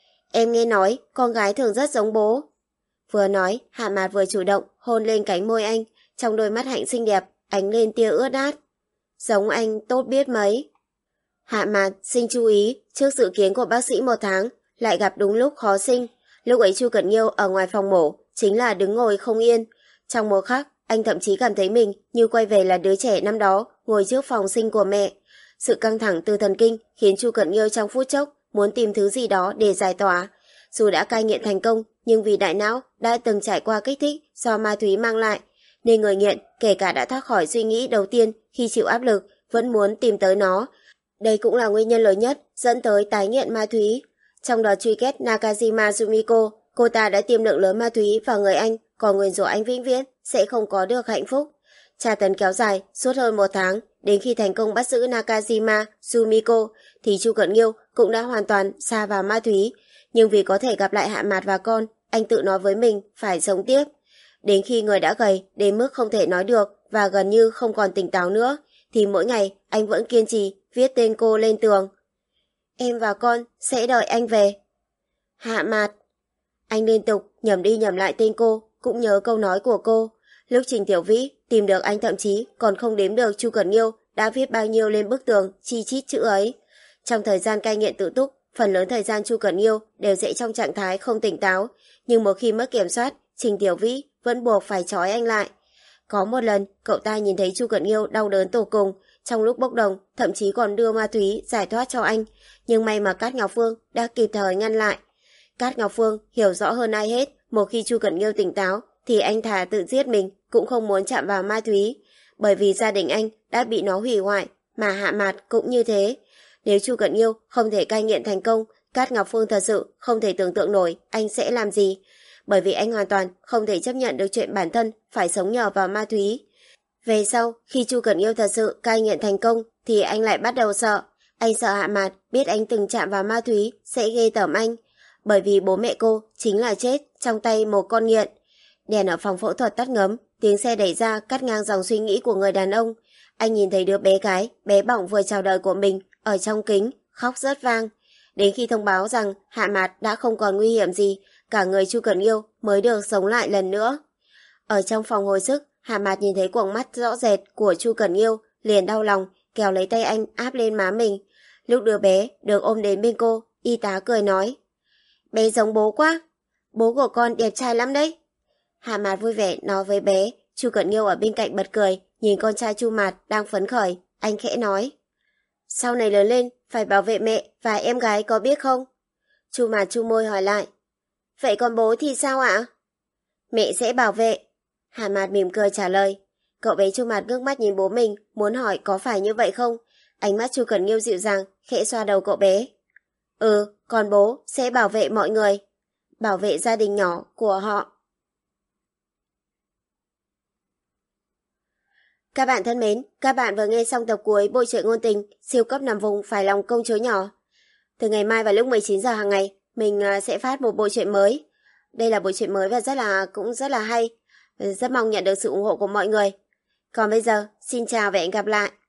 Em nghe nói con gái thường rất giống bố. Vừa nói, Hạ Mạt vừa chủ động hôn lên cánh môi anh. Trong đôi mắt hạnh xinh đẹp ánh lên tia ướt át. Giống anh tốt biết mấy. Hạ Mạt xin chú ý, trước dự kiến của bác sĩ một tháng, lại gặp đúng lúc khó sinh. Lúc ấy Chu Cẩn Nghiêu ở ngoài phòng mổ chính là đứng ngồi không yên. Trong một khắc, anh thậm chí cảm thấy mình như quay về là đứa trẻ năm đó ngồi trước phòng sinh của mẹ. Sự căng thẳng từ thần kinh khiến Chu Cẩn Nghiêu trong phút chốc muốn tìm thứ gì đó để giải tỏa. Dù đã cai nghiện thành công, nhưng vì đại não đã từng trải qua kích thích do ma túy mang lại, nên người nghiện kể cả đã thoát khỏi suy nghĩ đầu tiên khi chịu áp lực vẫn muốn tìm tới nó. Đây cũng là nguyên nhân lớn nhất dẫn tới tái nghiện ma túy. Trong đợt truy kết Nakajima Sumiko, cô ta đã tiêm lượng lớn ma túy vào người anh, còn nguyền rủa anh vĩnh viễn sẽ không có được hạnh phúc. Tra tấn kéo dài suốt hơn một tháng, đến khi thành công bắt giữ Nakajima Sumiko thì Chu Cẩn Nghiêu cũng đã hoàn toàn sa vào ma túy. Nhưng vì có thể gặp lại Hạ Mạt và con, anh tự nói với mình phải sống tiếp. Đến khi người đã gầy đến mức không thể nói được và gần như không còn tỉnh táo nữa, thì mỗi ngày anh vẫn kiên trì viết tên cô lên tường. Em và con sẽ đợi anh về. Hạ Mạt. Anh liên tục nhẩm đi nhẩm lại tên cô, cũng nhớ câu nói của cô. Lúc Trình Tiểu Vĩ tìm được anh thậm chí còn không đếm được Chu Cẩn Nghiêu đã viết bao nhiêu lên bức tường chi chít chữ ấy. Trong thời gian cai nghiện tự túc, phần lớn thời gian Chu Cẩn Nghiêu đều sẽ trong trạng thái không tỉnh táo, nhưng một khi mất kiểm soát, Trình Tiểu Vĩ vẫn buộc phải trói anh lại. Có một lần, cậu ta nhìn thấy Chu Cẩn Nghiêu đau đớn tột cùng, trong lúc bốc đồng, thậm chí còn đưa ma túy giải thoát cho anh, nhưng may mà Cát Ngọc Phương đã kịp thời ngăn lại. Cát Ngọc Phương hiểu rõ hơn ai hết, một khi Chu Cẩn Nghiêu tỉnh táo thì anh thà tự giết mình cũng không muốn chạm vào ma túy, bởi vì gia đình anh đã bị nó hủy hoại, mà Hạ Mạt cũng như thế. Nếu Chu Cận Nghiêu không thể cai nghiện thành công, Cát Ngọc Phương thật sự không thể tưởng tượng nổi anh sẽ làm gì, bởi vì anh hoàn toàn không thể chấp nhận được chuyện bản thân phải sống nhờ vào ma túy. Về sau, khi Chu Cận Nghiêu thật sự cai nghiện thành công thì anh lại bắt đầu sợ. Anh sợ Hạ Mạt biết anh từng chạm vào ma túy sẽ ghê tởm anh, bởi vì bố mẹ cô chính là chết trong tay một con nghiện. Đèn ở phòng phẫu thuật tắt ngấm, tiếng xe đẩy ra cắt ngang dòng suy nghĩ của người đàn ông. Anh nhìn thấy đứa bé gái bé bỏng vừa chào đời của mình ở trong kính, khóc rất vang. Đến khi thông báo rằng Hạ Mạt đã không còn nguy hiểm gì, cả người Chu Cẩn Nghiêu mới được sống lại lần nữa. Ở trong phòng hồi sức, Hạ Mạt nhìn thấy quầng mắt rõ rệt của Chu Cẩn Nghiêu, liền đau lòng, kéo lấy tay anh áp lên má mình. Lúc đứa bé được ôm đến bên cô, y tá cười nói: "Bé giống bố quá, bố của con đẹp trai lắm đấy." Hạ Mạt vui vẻ nói với bé. Chu Cẩn Nghiêu ở bên cạnh bật cười, nhìn con trai Chu Mạt đang phấn khởi, anh khẽ nói: "Sau này lớn lên phải bảo vệ mẹ và em gái có biết không?" Chu Mạt chu môi hỏi lại: "Vậy còn bố thì sao ạ?" "Mẹ sẽ bảo vệ." Hạ Mạt mỉm cười trả lời. Cậu bé Chu Mạt ngước mắt nhìn bố mình, muốn hỏi có phải như vậy không. Ánh mắt Chu Cẩn Nghiêu dịu dàng, khẽ xoa đầu cậu bé. "Ừ, còn bố sẽ bảo vệ mọi người, bảo vệ gia đình nhỏ của họ." Các bạn thân mến, các bạn vừa nghe xong tập cuối bộ truyện ngôn tình siêu cấp nằm vùng phải lòng công chúa nhỏ. Từ ngày mai vào lúc mười chín giờ hàng ngày, mình sẽ phát một bộ truyện mới. Đây là bộ truyện mới và rất là cũng rất là hay. Rất mong nhận được sự ủng hộ của mọi người. Còn bây giờ, xin chào và hẹn gặp lại.